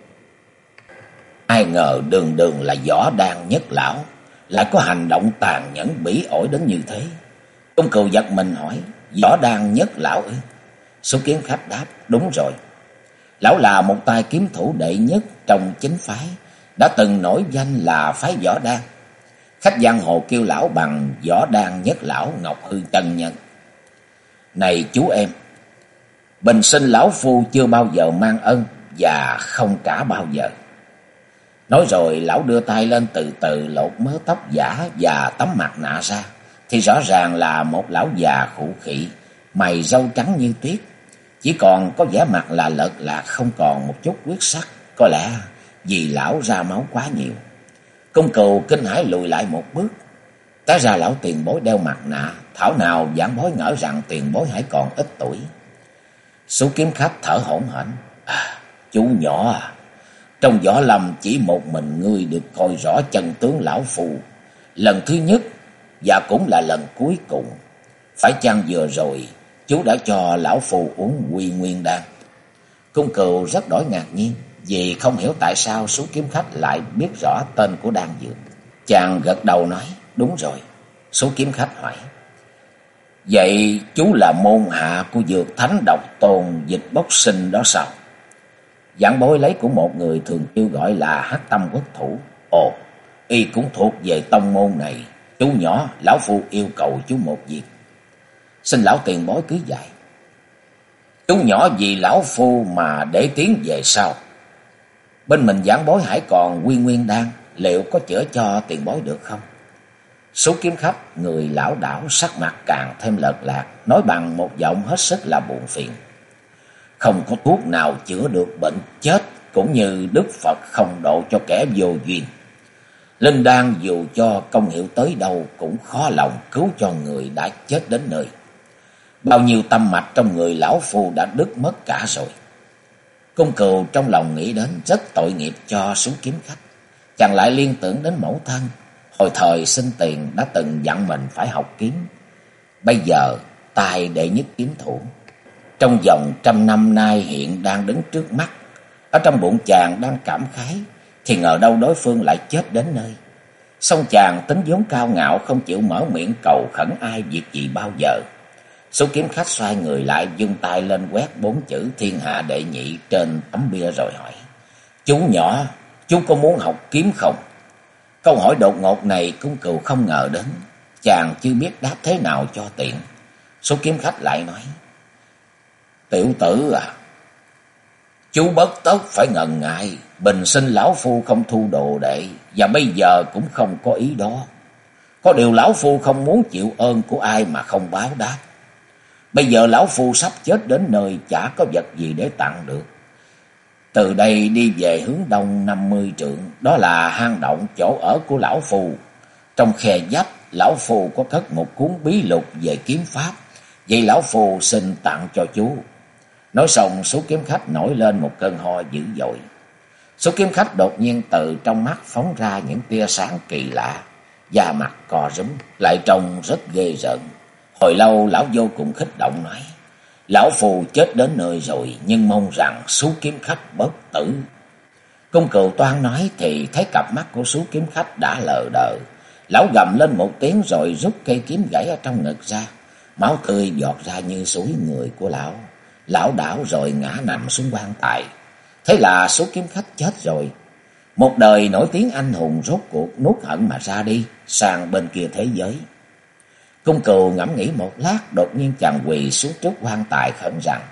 Ai ngờ đường đường là võ đan nhất lão, lại có hành động tàn nhẫn bỉ ổi đến như thế. Cung Cừu giật mình hỏi, võ đan nhất lão ư? Số kiếm khách đáp, đúng rồi. Lão là một tay kiếm thủ đệ nhất trong chính phái, đã từng nổi danh là phái võ đan. Khách giang hồ kêu lão bằng võ đan nhất lão Ngọc Hư chân nhân. Này chú em, bình sinh lão phu chưa bao giờ mang ân và không cả bao giờ. Nói rồi lão đưa tay lên từ từ lột mớ tóc giả và tấm mặt nạ ra, thì rõ ràng là một lão già khụ khị, mày râu trắng như tuyết, chỉ còn có vẻ mặt là lợt lạc, không còn một chút huyết sắc, có lẽ vì lão ra máu quá nhiều. Cung Cừu kinh hãi lùi lại một bước. Té ra lão tiền bối đeo mặt nạ, thảo nào vãn bối ngỡ rằng tiền bối hãy còn ít tuổi. Số kiếm khách thở hổn hển, chú nhỏ à, trong võ lâm chỉ một mình ngươi được coi rõ chân tướng lão phù, lần thứ nhất và cũng là lần cuối cùng. Phải chăng vừa rồi chú đã cho lão phù uống Quy Nguyên đan? Cung Cừu rất đổi ngạc nhiên, vì không hiểu tại sao số kiếm khách lại biết rõ tên của đan dược. Chàng gật đầu nói, đúng rồi. Số kiếm khách hỏi, vậy chú là môn hạ của dược thánh độc tôn Dịch Bốc Sinh đó sao? Vãn bối lấy của một người thường kêu gọi là Hắc Tâm Quốc Thủ. Ồ, y cũng thuộc về tông môn này. Chú nhỏ, lão phu yêu cầu chú một việc. Xin lão tiền bối cứ dạy. Chú nhỏ vì lão phu mà để tiến về sau. Bên mình vãn bối hãy còn Quy Nguyên đan, liệu có chữa cho tiền bối được không? Số kiếm khách người lão đảo, sắc mặt càng thêm lợt lạc, nói bằng một giọng hết sức là buồn phiền. Không có thuốc nào chữa được bệnh chết, cũng như Đức Phật không độ cho kẻ vô duyên. Linh đan dù cho công hiệu tới đâu cũng khó lòng cứu cho người đã chết đến nơi. Bao nhiêu tâm mạch trong người lão phu đã đứt mất cả rồi. Cung Cừu trong lòng nghĩ đến rất tội nghiệp cho số kiếm khách. Chàng lại liên tưởng đến mẫu thân, hồi thời sinh tiền đã từng dặn mình phải học kiếm. Bây giờ tài đệ nhất kiếm thủ, trong vòng 100 năm nay hiện đang đứng trước mắt. Ở trong bụng chàng đang cảm khái, thì ngờ đâu đối phương lại chết đến nơi. Song chàng tính vốn cao ngạo, không chịu mở miệng cầu khẩn ai việc gì bao giờ. Số kiếm khách xoay người lại, vung tay lên quét 4 chữ thiên hạ đệ nhị trên tấm bia rồi hỏi, chú nhỏ, chú có muốn học kiếm không? Câu hỏi đột ngột này Cung Cừu không ngờ đến, chàng chưa biết đáp thế nào cho tiện. Số kiếm khách lại nói, tiểu tử à, chú bất tất phải ngần ngại, bình sinh lão phu không thu đồ đệ, và bây giờ cũng không có ý đó. Có điều lão phu không muốn chịu ơn của ai mà không báo đáp. Bây giờ lão phu sắp chết đến nơi, chả có vật gì để tặng được. Từ đây đi về hướng đông 50 trượng, đó là hang động chỗ ở của lão phu. Trong khe vách, lão phu có cất một cuốn bí lục về kiếm pháp, vậy lão phu xin tặng cho chú. Nói xong, số kiếm khách nổi lên một cơn ho dữ dội. Số kiếm khách đột nhiên từ trong mắt phóng ra những tia sáng kỳ lạ, da mặt co rúm, lại trông rất ghê rợn. Hồi lâu lão vô cùng kích động nói, lão phu chết đến nơi rồi, nhưng mong rằng số kiếm khách bất tử. Cung Cừu toan nói thì thấy cặp mắt của số kiếm khách đã lờ đờ. Lão gầm lên một tiếng rồi rút cây kiếm gãy ở trong ngực ra. Máu tươi giọt ra như suối người của lão. Lão đảo rồi ngã nằm xuống quan tài. Thế là số kiếm khách chết rồi. Một đời nổi tiếng anh hùng rốt cuộc nuốt hận mà ra đi, sang bên kia thế giới. Cung Cừu ngẫm nghĩ một lát, đột nhiên chàng quỳ xuống trước quan tài khẩn rằng,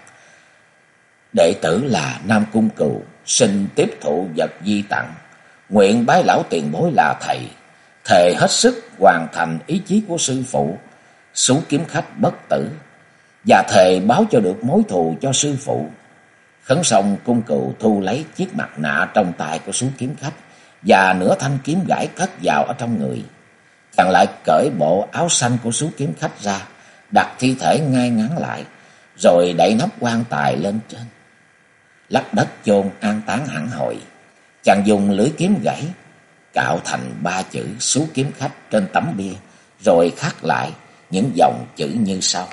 đệ tử là Nam Cung Cừu, xin tiếp thụ vật di tặng, nguyện bái lão tiền bối là thầy, thề hết sức hoàn thành ý chí của sư phụ, số kiếm khách bất tử, và thề báo cho được mối thù cho sư phụ. Khấn xong, Cung Cừu thu lấy chiếc mặt nạ trong tay của số kiếm khách và nửa thanh kiếm gãy cất vào ở trong người. Chàng lại cởi bộ áo xanh của sú kiếm khách ra, đặt thi thể ngay ngắn lại, rồi đậy nắp quan tài lên trên, lấp đất chôn an táng hẳn hồi. Chàng dùng lưỡi kiếm gãy cạo thành 3 chữ sú kiếm khách trên tấm bia, rồi khắc lại những dòng chữ như sau: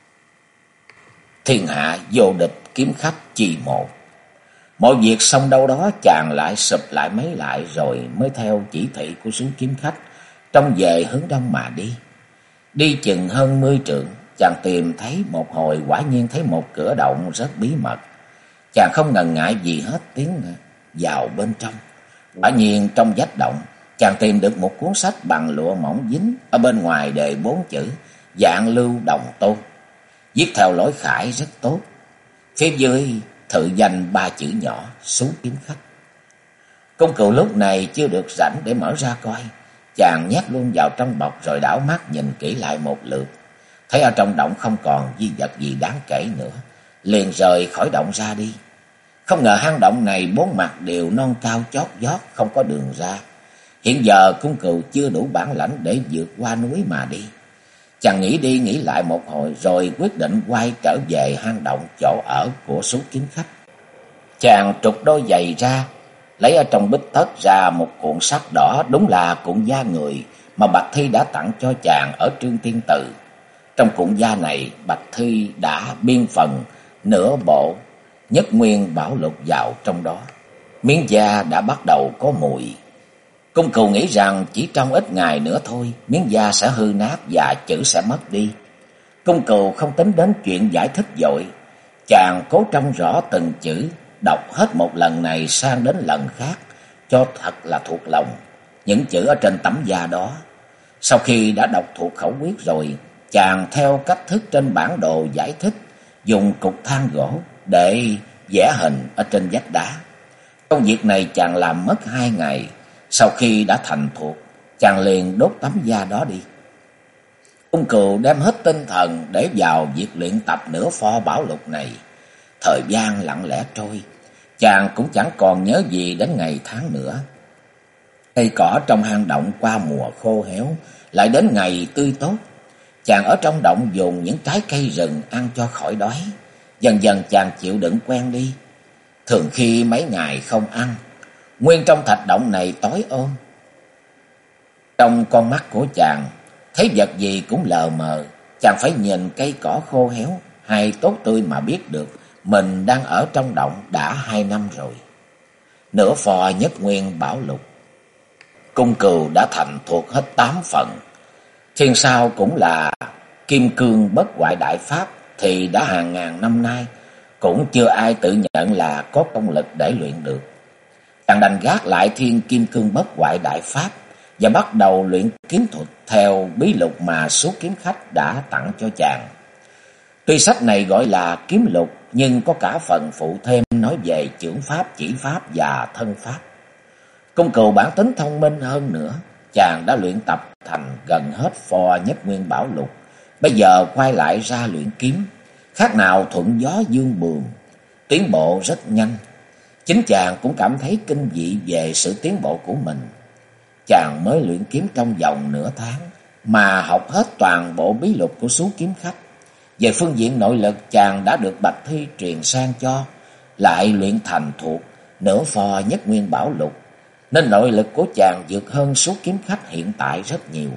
Thiên hạ vô địch kiếm khách chi một. Mọi việc xong đâu đó, chàng lại sụp lại mấy lại, rồi mới theo chỉ thị của sú kiếm khách trông về hướng đông mà đi. Đi chừng hơn 10 trượng, chàng tìm thấy một hồi, quả nhiên thấy một cửa động rất bí mật. Chàng không ngần ngại gì hết, tiến vào bên trong. Quả nhiên trong vách động, chàng tìm được một cuốn sách bằng lụa mỏng dính, ở bên ngoài đề 4 chữ Vạn Lưu Đồng Tôn, viết theo lối khải rất tốt. Phía dưới thự danh 3 chữ nhỏ sú kiếm khách. Công cừu lúc này chưa được rảnh để mở ra coi, chàng nhét luôn vào trong bọc, rồi đảo mắt nhìn kỹ lại một lượt, thấy ở trong động không còn di vật gì đáng kể nữa, liền rời khỏi động ra đi. Không ngờ hang động này 4 mặt đều non cao chót vót, không có đường ra. Hiện giờ cung cừu chưa đủ bản lãnh để vượt qua núi mà đi. Chàng nghĩ đi nghĩ lại một hồi, rồi quyết định quay trở về hang động chỗ ở của sú kiếm khách. Chàng trục đôi giày ra, lấy ở trong bích tất ra một cuộn sắt đỏ, đúng là cuộn da người mà Bạch Thi đã tặng cho chàng ở Trương Tiên Tự. Trong cuộn da này, Bạch Thi đã biên phần nửa bộ Nhất Nguyên Bảo Lục vào trong đó. Miếng da đã bắt đầu có mùi. Cung cừu nghĩ rằng chỉ trong ít ngày nữa thôi, miếng da sẽ hư nát và chữ sẽ mất đi. Cung cừu không tính đến chuyện giải thích vội, chàng cố trông rõ từng chữ, đọc hết một lần này sang đến lần khác, cho thật là thuộc lòng những chữ ở trên tấm da đó. Sau khi đã đọc thuộc khẩu quyết rồi, chàng theo cách thức trên bản đồ giải thích, dùng cục than gỗ để vẽ hình ở trên vách đá. Công việc này chàng làm mất 2 ngày. Sau khi đã thành thuộc, chàng liền đốt tấm da đó đi. Cung cừu đem hết tinh thần để vào việc luyện tập nửa pho bảo lục này. Thời gian lặng lẽ trôi, chàng cũng chẳng còn nhớ gì đến ngày tháng nữa. Cây cỏ trong hang động qua mùa khô héo, lại đến ngày tươi tốt. Chàng ở trong động dùng những trái cây rừng ăn cho khỏi đói. Dần dần chàng chịu đựng quen đi. Thường khi mấy ngày không ăn, nguyên trong thạch động này tối ôm. Trong con mắt của chàng, thấy vật gì cũng lờ mờ. Chàng phải nhìn cây cỏ khô héo hay tốt tươi mà biết được mình đang ở trong động đã 2 năm rồi. Nửa phò Nhất Nguyên Bảo Lục, cung cừu đã thành thuộc hết 8 phần. Thiên sao cũng là kim cương bất hoại đại pháp, thì đã hàng ngàn năm nay cũng chưa ai tự nhận là có công lực để luyện được. Chàng đành gác lại thiên kim cương bất hoại đại pháp và bắt đầu luyện kiếm thuật theo bí lục mà số kiếm khách đã tặng cho chàng. Tuy sách này gọi là kiếm lục, nhưng có cả phần phụ thêm nói về chưởng pháp, chỉ pháp và thân pháp. Cung cừu bản tính thông minh hơn nữa, chàng đã luyện tập thành gần hết phò Nhất Nguyên Bảo Lục. Bây giờ quay lại ra luyện kiếm, khác nào thuận gió dương buồm, tiến bộ rất nhanh. Chính chàng cũng cảm thấy kinh dị về sự tiến bộ của mình. Chàng mới luyện kiếm trong vòng nửa tháng mà học hết toàn bộ bí lục của số kiếm khách. Về phương diện nội lực, chàng đã được Bạch Thi truyền sang cho, lại luyện thành thuộc nửa phò Nhất Nguyên Bảo Lục, nên nội lực của chàng vượt hơn số kiếm khách hiện tại rất nhiều.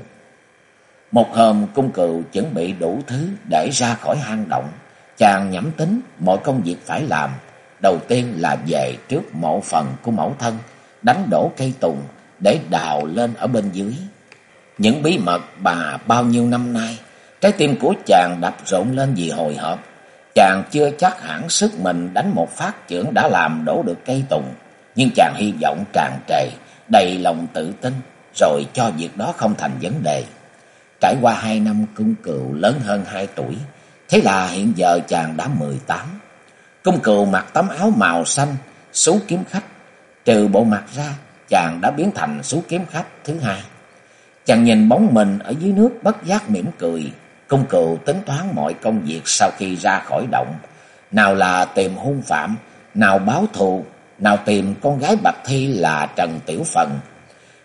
Một hôm, cung cừu chuẩn bị đủ thứ để ra khỏi hang động. Chàng nhẩm tính mọi công việc phải làm. Đầu tiên là về trước mộ phần của mẫu thân, đánh đổ cây tùng để đào lên ở bên dưới. Những bí mật mà bao nhiêu năm nay trái tim của chàng đập rộn lên vì hồi hộp. Chàng chưa chắc hẳn sức mình đánh một phát chưởng đã làm đổ được cây tùng, nhưng chàng hy vọng tràn trề, đầy lòng tự tin, rồi cho việc đó không thành vấn đề. Trải qua 2 năm, cung cừu lớn hơn 2 tuổi, thế là hiện giờ chàng đã 18. Cung cừu mặc tấm áo màu xanh, số kiếm khách, trừ bộ mặt ra, chàng đã biến thành số kiếm khách thứ 2. Chàng nhìn bóng mình ở dưới nước bất giác mỉm cười. Cung cừu tính toán mọi công việc sau khi ra khỏi động, nào là tìm hung phạm, nào báo thù, nào tìm con gái Bạch Thi là Trần Tiểu Phần.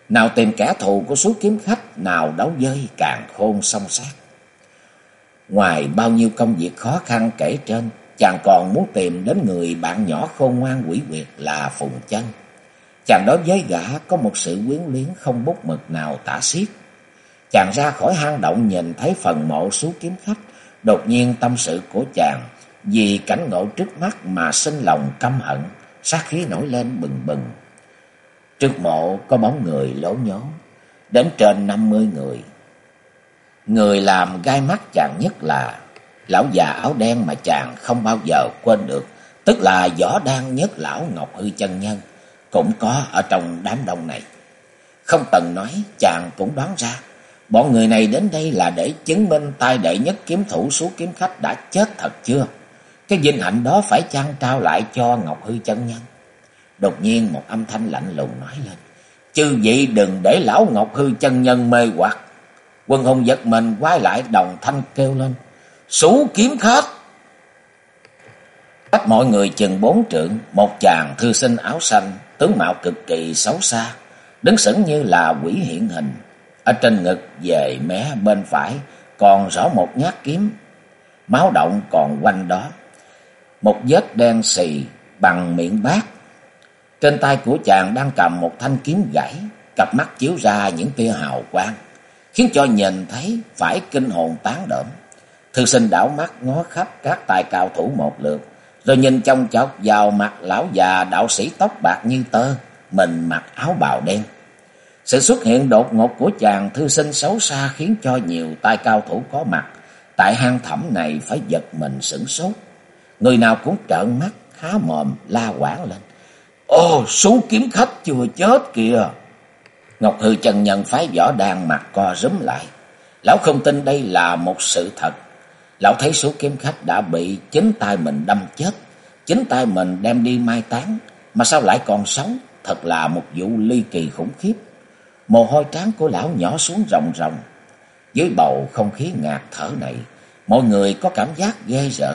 Nào tìm kẻ thù của số kiếm khách, nào đấu với càn khôn song sát. Ngoài bao nhiêu công việc khó khăn kể trên, chàng còn muốn tìm đến người bạn nhỏ khôn ngoan quỷ quyệt là Phùng Chân. Chàng đối với gã có một sự quyến luyến không bút mực nào tả xiết. Chàng ra khỏi hang động nhìn thấy phần mộ số kiếm khách, đột nhiên tâm sự của chàng vì cảnh ngộ trước mắt mà sinh lòng căm hận, sát khí nổi lên bừng bừng. Trước mộ có bóng người lố nhố, đến trên 50 người. Người làm gai mắt chàng nhất là lão già áo đen mà chàng không bao giờ quên được, tức là võ đan nhất lão Ngọc Hư chân nhân, cũng có ở trong đám đông này. Không cần nói, chàng cũng đoán ra, bọn người này đến đây là để chứng minh tay đệ nhất kiếm thủ số kiếm khách đã chết thật chưa. Cái vinh hạnh đó phải chăng trao lại cho Ngọc Hư chân nhân. Đột nhiên một âm thanh lạnh lùng nói lên: chư vị đừng để lão Ngọc Hư chân nhân mê hoặc. Quân hùng giật mình quay lại, đồng thanh kêu lên: số kiếm khách! Cách mọi người chừng 4 trượng, một chàng thư sinh áo xanh, tướng mạo cực kỳ xấu xa, đứng sững như là quỷ hiện hình. Ở trên ngực về mé bên phải còn rõ một nhát kiếm, máu động còn quanh đó. Một vết đen xì bằng miệng bát. Trên tay của chàng đang cầm một thanh kiếm gãy, cặp mắt chiếu ra những tia hào quang, khiến cho nhìn thấy phải kinh hồn tán đỡm. Thư sinh đảo mắt ngó khắp các tài cao thủ một lượt, rồi nhìn chòng chọc vào mặt lão già đạo sĩ tóc bạc như tơ, mình mặc áo bào đen. Sự xuất hiện đột ngột của chàng thư sinh xấu xa khiến cho nhiều tài cao thủ có mặt tại hang thẳm này phải giật mình sửng sốt. Người nào cũng trợn mắt há mồm la quảng lên: ồ, số kiếm khách chưa chết kìa! Ngọc Hư chân nhân phái võ đan mặt co rúm lại. Lão không tin đây là một sự thật. Lão thấy số kiếm khách đã bị chính tay mình đâm chết, chính tay mình đem đi mai táng, mà sao lại còn sống? Thật là một vụ ly kỳ khủng khiếp. Mồ hôi trán của lão nhỏ xuống ròng ròng. Dưới bầu không khí ngạt thở này, mọi người có cảm giác ghê rợn.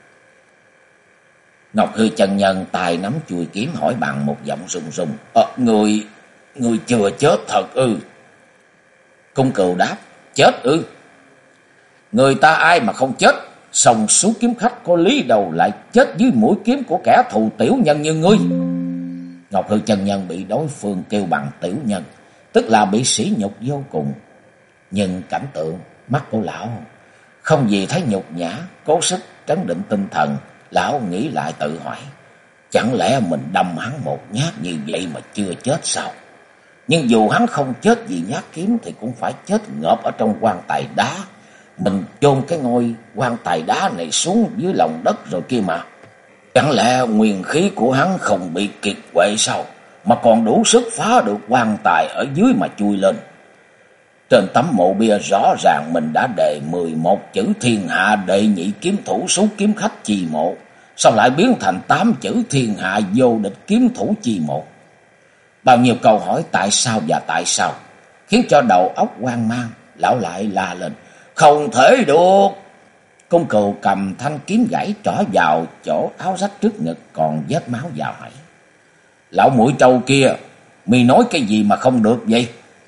Ngọc Hư chân nhân tay nắm chuôi kiếm hỏi bằng một giọng run run: Người chưa chết thật ư? Cung Cừu đáp: chết ư? Người ta ai mà không chết, song số kiếm khách có lý đầu lại chết dưới mũi kiếm của kẻ thù tiểu nhân như ngươi. Ngọc Hư chân nhân bị đối phương kêu bằng tiểu nhân, tức là bị sỉ nhục vô cùng. Nhưng cảnh tượng mắt của lão không gì thấy nhục nhã, cố sức trấn định tinh thần. Lão nghĩ lại tự hỏi: chẳng lẽ mình đâm hắn một nhát như vậy mà chưa chết sao? Nhưng dù hắn không chết vì nhát kiếm thì cũng phải chết ngợp ở trong quan tài đá. Mình chôn cái ngôi quan tài đá này xuống dưới lòng đất rồi kia mà. Chẳng lẽ nguyên khí của hắn không bị kiệt quệ sao, mà còn đủ sức phá được quan tài ở dưới mà chui lên? Trên tấm mộ bia rõ ràng mình đã đề 11 chữ thiên hạ đệ nhị kiếm thủ số kiếm khách chi mộ, sao lại biến thành 8 chữ thiên hạ vô địch kiếm thủ chi mộ? Bao nhiêu câu hỏi tại sao và tại sao khiến cho đầu óc hoang mang. Lão lại la lên: không thể được! Cung Cừu cầm thanh kiếm gãy trỏ vào chỗ áo rách trước ngực còn vết máu vào hỏi: lão mũi trâu kia, mi nói cái gì mà không được vậy?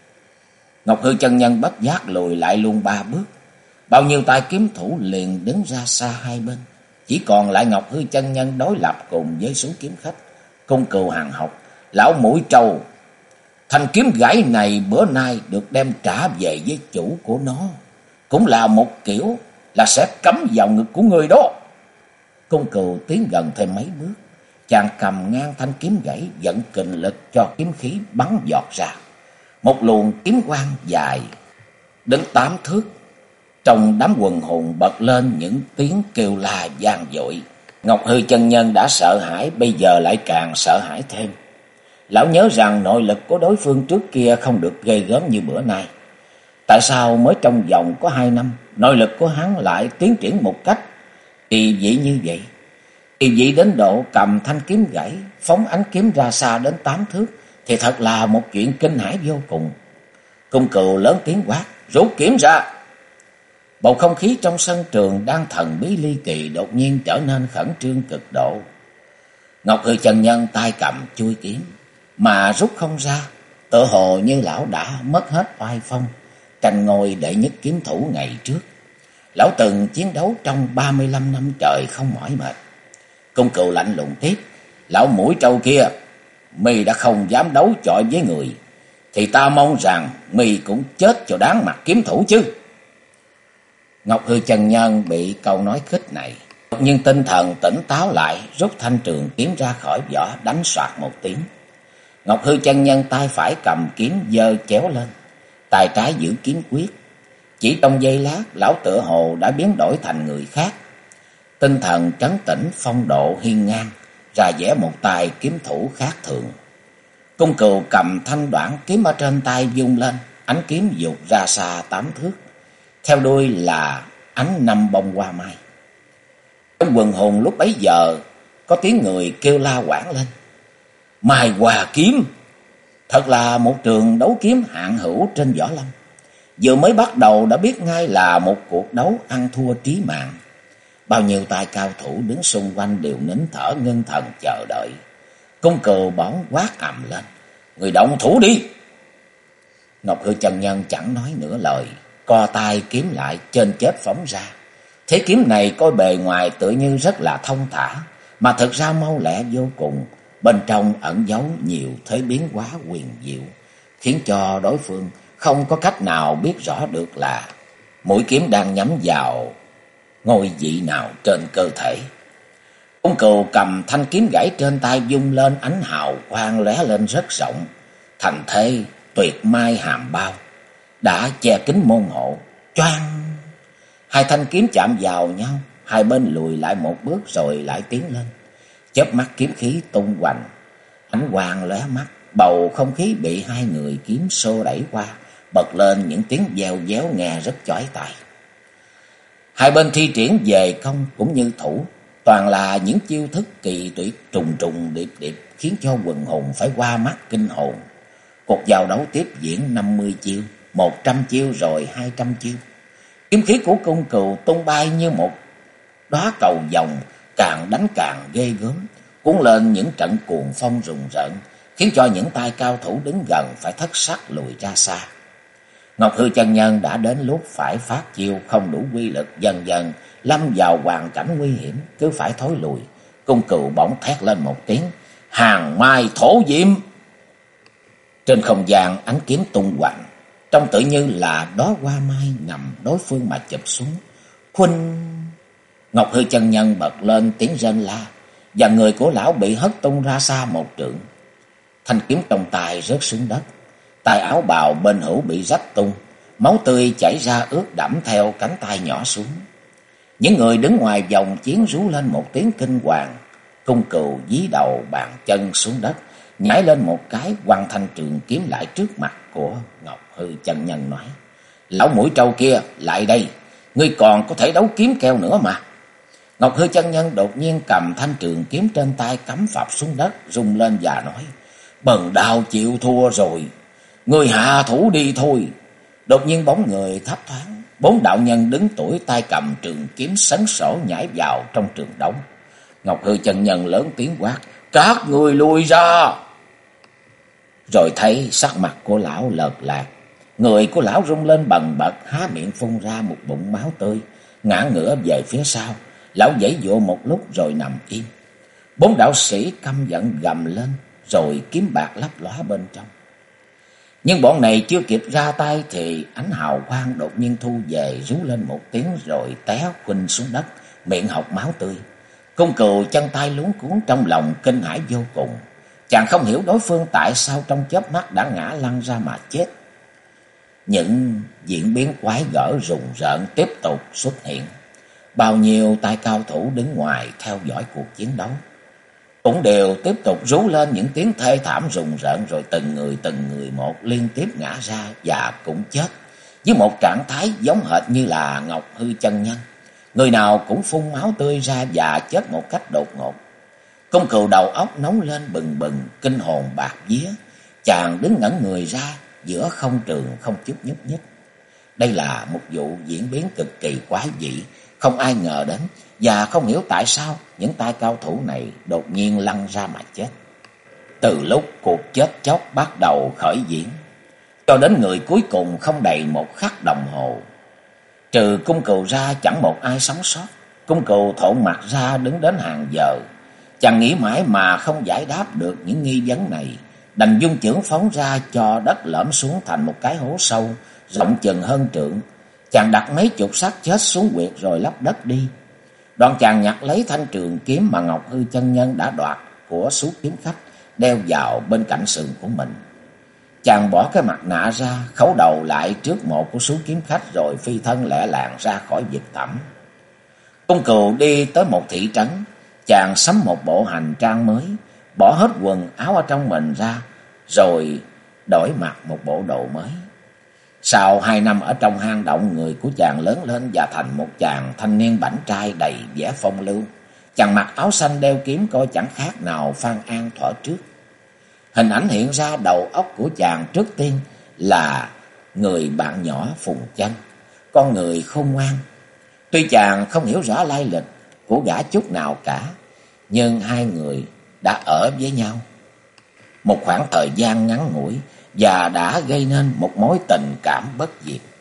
Ngọc Hư chân nhân bất giác lùi lại luôn 3 bước. Bao nhiêu tay kiếm thủ liền đứng ra xa hai bên, chỉ còn lại Ngọc Hư chân nhân đối lập cùng với số kiếm khách. Cung Cừu hằn học: lão mũi trâu, thanh kiếm gãy này bữa nay được đem trả về với chủ của nó, cũng là một kiểu là sẽ cắm vào ngực của người đó. Cung Cừu tiến gần thêm mấy bước, chàng cầm ngang thanh kiếm gãy, dẫn kình lực cho kiếm khí bắn giọt ra. Một luồng kiếm quang dài đến 8 thước. Trong đám quần hùng bật lên những tiếng kêu la vang dội. Ngọc Hư chân nhân đã sợ hãi, bây giờ lại càng sợ hãi thêm. Lão nhớ rằng nội lực của đối phương trước kia không được ghê gớm như bữa nay. Tại sao mới trong vòng có 2 năm, nội lực của hắn lại tiến triển một cách kỳ dị như vậy? Kỳ dị đến độ cầm thanh kiếm gãy, phóng ánh kiếm ra xa đến 8 thước, thì thật là một chuyện kinh hãi vô cùng. Cung Cừu lớn tiếng quát: rút kiếm ra! Bầu không khí trong sân trường đang thần bí ly kỳ đột nhiên trở nên khẩn trương cực độ. Ngọc Hư chân nhân tay cầm chuôi kiếm mà rút không ra, Tựa hồ như lão đã mất hết oai phong, tranh ngôi đệ nhất kiếm thủ ngày trước. Lão từng chiến đấu trong 35 năm trời không mỏi mệt. Cung Cừu lạnh lùng tiếp: "Lão mũi trâu kia, mi đã không dám đấu chọi với người, thì ta mong rằng mi cũng chết cho đáng mặt kiếm thủ chứ." Ngọc Hư chân nhân bị câu nói khích này, nhưng tinh thần tỉnh táo lại, rút thanh trường kiếm ra khỏi vỏ, đánh soạt một tiếng. Ngọc Hư chân nhân tay phải cầm kiếm giơ chéo lên, tay trái giữ kiếm quyết. Chỉ trong giây lát, lão tựa hồ đã biến đổi thành người khác. Tinh thần trấn tĩnh, phong độ hiên ngang, ra vẻ một tài kiếm thủ khác thường. Cung Cừu cầm thanh đoạn kiếm ở trên tay vung lên, ánh kiếm vụt ra xa 8 thước. Theo đuôi là ánh năm bông hoa mai. Trong quần hùng lúc bấy giờ có tiếng người kêu la quảng lên: "Mai Hoa kiếm!" Thật là một trường đấu kiếm hạng hữu trên võ lâm. Vừa mới bắt đầu đã biết ngay là một cuộc đấu ăn thua trí mạng. Bao nhiêu tài cao thủ đứng xung quanh đều nín thở ngưng thần chờ đợi. Cung Cừu bỗng quát ầm lên: "Người động thủ đi!" Ngọc Hư chân nhân chẳng nói nửa lời, co tay kiếm lại trên chết phóng ra. Thế kiếm này coi bề ngoài tựa như rất là thông thả, mà thực ra mau lẹ vô cùng. Bên trong ẩn giấu nhiều thế biến hóa huyền diệu, khiến cho đối phương không có cách nào biết rõ được là mũi kiếm đang nhắm vào ngôi vị nào trên cơ thể. Cung Cừu cầm thanh kiếm gãy trên tay vung lên, ánh hào quang lóe lên rất rộng, thành thế tuyệt mai hàm bao, đã che kín môn hộ. Choang! Hai thanh kiếm chạm vào nhau, hai bên lùi lại một bước rồi lại tiến lên. Chớp mắt kiếm khí tung hoành, ánh quang lóe mắt, bầu không khí bị hai người kiếm xô đẩy qua, bật lên những tiếng vèo véo nghe rất chói tai. Hai bên thi triển về công cũng như thủ, toàn là những chiêu thức kỳ tuyệt trùng trùng điệp điệp, khiến cho quần hùng phải qua mắt kinh hồn. Cuộc giao đấu tiếp diễn 50 chiêu, 100 chiêu rồi 200 chiêu. Kiếm khí của Cung Cừu tung bay như một đóa cầu vồng, càng đánh càng ghê gớm, cuốn lên những trận cuồng phong rùng rợn, khiến cho những tay cao thủ đứng gần phải thất sắc lùi ra xa. Ngọc Hư chân nhân đã đến lúc phải phát chiêu không đủ quy lực, dần dần lâm vào hoàn cảnh nguy hiểm, cứ phải thối lùi. Cung Cừu bỗng thét lên một tiếng: "Hàng mai thổ diệm!" Trên không gian ánh kiếm tung hoành, trông tự như là đóa hoa mai nằm đối phương mà chụp xuống. Khuynh! Ngọc Hư chân nhân bật lên tiếng rên la, và người của lão bị hất tung ra xa một trượng. Thanh kiếm trong tay rớt xuống đất, tay áo bào bên hữu bị rách tung, máu tươi chảy ra ướt đẫm theo cánh tay nhỏ xuống. Những người đứng ngoài vòng chiến rú lên một tiếng kinh hoàng. Cung Cừu dí đầu bàn chân xuống đất, nhảy lên một cái, quăng thanh trường kiếm lại trước mặt của Ngọc Hư chân nhân nói: "Lão mũi trâu kia, lại đây, ngươi còn có thể đấu kiếm keo nữa mà." Ngọc Hư chân nhân đột nhiên cầm thanh trường kiếm trên tay cắm phập xuống đất, rung lên và nói: "Bần đạo chịu thua rồi, người hạ thủ đi thôi." Đột nhiên bóng người thấp thoáng, 4 đạo nhân đứng tuổi tay cầm trường kiếm sấn sổ nhảy vào trong trường đấu. Ngọc Hư chân nhân lớn tiếng quát: "Các người lùi ra!" Rồi thấy sắc mặt của lão lợt lạc, người của lão rung lên bần bật, há miệng phun ra một bụng máu tươi, ngã ngửa về phía sau. Lão giãy giụa một lúc rồi nằm im. 4 đạo sĩ căm giận gầm lên, rồi kiếm bạc lấp lóa bên trong. Nhưng bọn này chưa kịp ra tay thì ánh hào quang đột nhiên thu về, rú lên một tiếng rồi té khuynh xuống đất, miệng hộc máu tươi. Cung Cừu chân tay luống cuống, trong lòng kinh hãi vô cùng. Chàng không hiểu đối phương tại sao trong chớp mắt đã ngã lăn ra mà chết. Những diễn biến quái gở rùng rợn tiếp tục xuất hiện. Bao nhiêu tay cao thủ đứng ngoài theo dõi cuộc chiến đấu cũng đều tiếp tục rú lên những tiếng thê thảm rùng rợn, rồi từng người một liên tiếp ngã ra và cũng chết, với một trạng thái giống hệt như là Ngọc Hư chân nhân. Người nào cũng phun máu tươi ra và chết một cách đột ngột. Cung Cừu đầu óc nóng lên bừng bừng, kinh hồn bạt vía. Chàng đứng ngẩn người ra giữa không trường, không chút nhúc nhích. Đây là một vụ diễn biến cực kỳ quái dị, không ai ngờ đến, và không hiểu tại sao những tay cao thủ này đột nhiên lăn ra mà chết. Từ lúc cuộc chết chóc bắt đầu khởi diễn, cho đến người cuối cùng không đầy một khắc đồng hồ, trừ Cung Cừu ra chẳng một ai sống sót. Cung Cừu thộn mặt ra đứng đến hàng giờ, chàng nghĩ mãi mà không giải đáp được những nghi vấn này, đành dung chưởng phóng ra cho đất lõm xuống thành một cái hố sâu rộng chừng hơn trượng. Chàng đặt mấy chục xác chết xuống quyệt rồi lấp đất đi. Đoạn chàng nhặt lấy thanh trường kiếm mà Ngọc Hư chân nhân đã đoạt của Sú kiếm khách, đeo vào bên cạnh sườn của mình. Chàng bỏ cái mặt nạ ra, khấu đầu lại trước mộ của Sú kiếm khách rồi phi thân lẹ làng ra khỏi vực thẳm. Cung Cừu đi tới một thị trấn, chàng sắm một bộ hành trang mới, bỏ hết quần áo ở trong mình ra, rồi đổi mặc một bộ đồ mới. Sau 2 năm ở trong hang động, người của chàng lớn lên và thành một chàng thanh niên bảnh trai đầy vẻ phong lưu. Chàng mặc áo xanh đeo kiếm coi chẳng khác nào Phan An thuở trước. Hình ảnh hiện ra đầu óc của chàng trước tiên là người bạn nhỏ Phùng Chân, con người khôn ngoan. Tuy chàng không hiểu rõ lai lịch của gã chút nào cả, nhưng hai người đã ở với nhau một khoảng thời gian ngắn ngủi và đã gây nên một mối tình cảm bất diệt.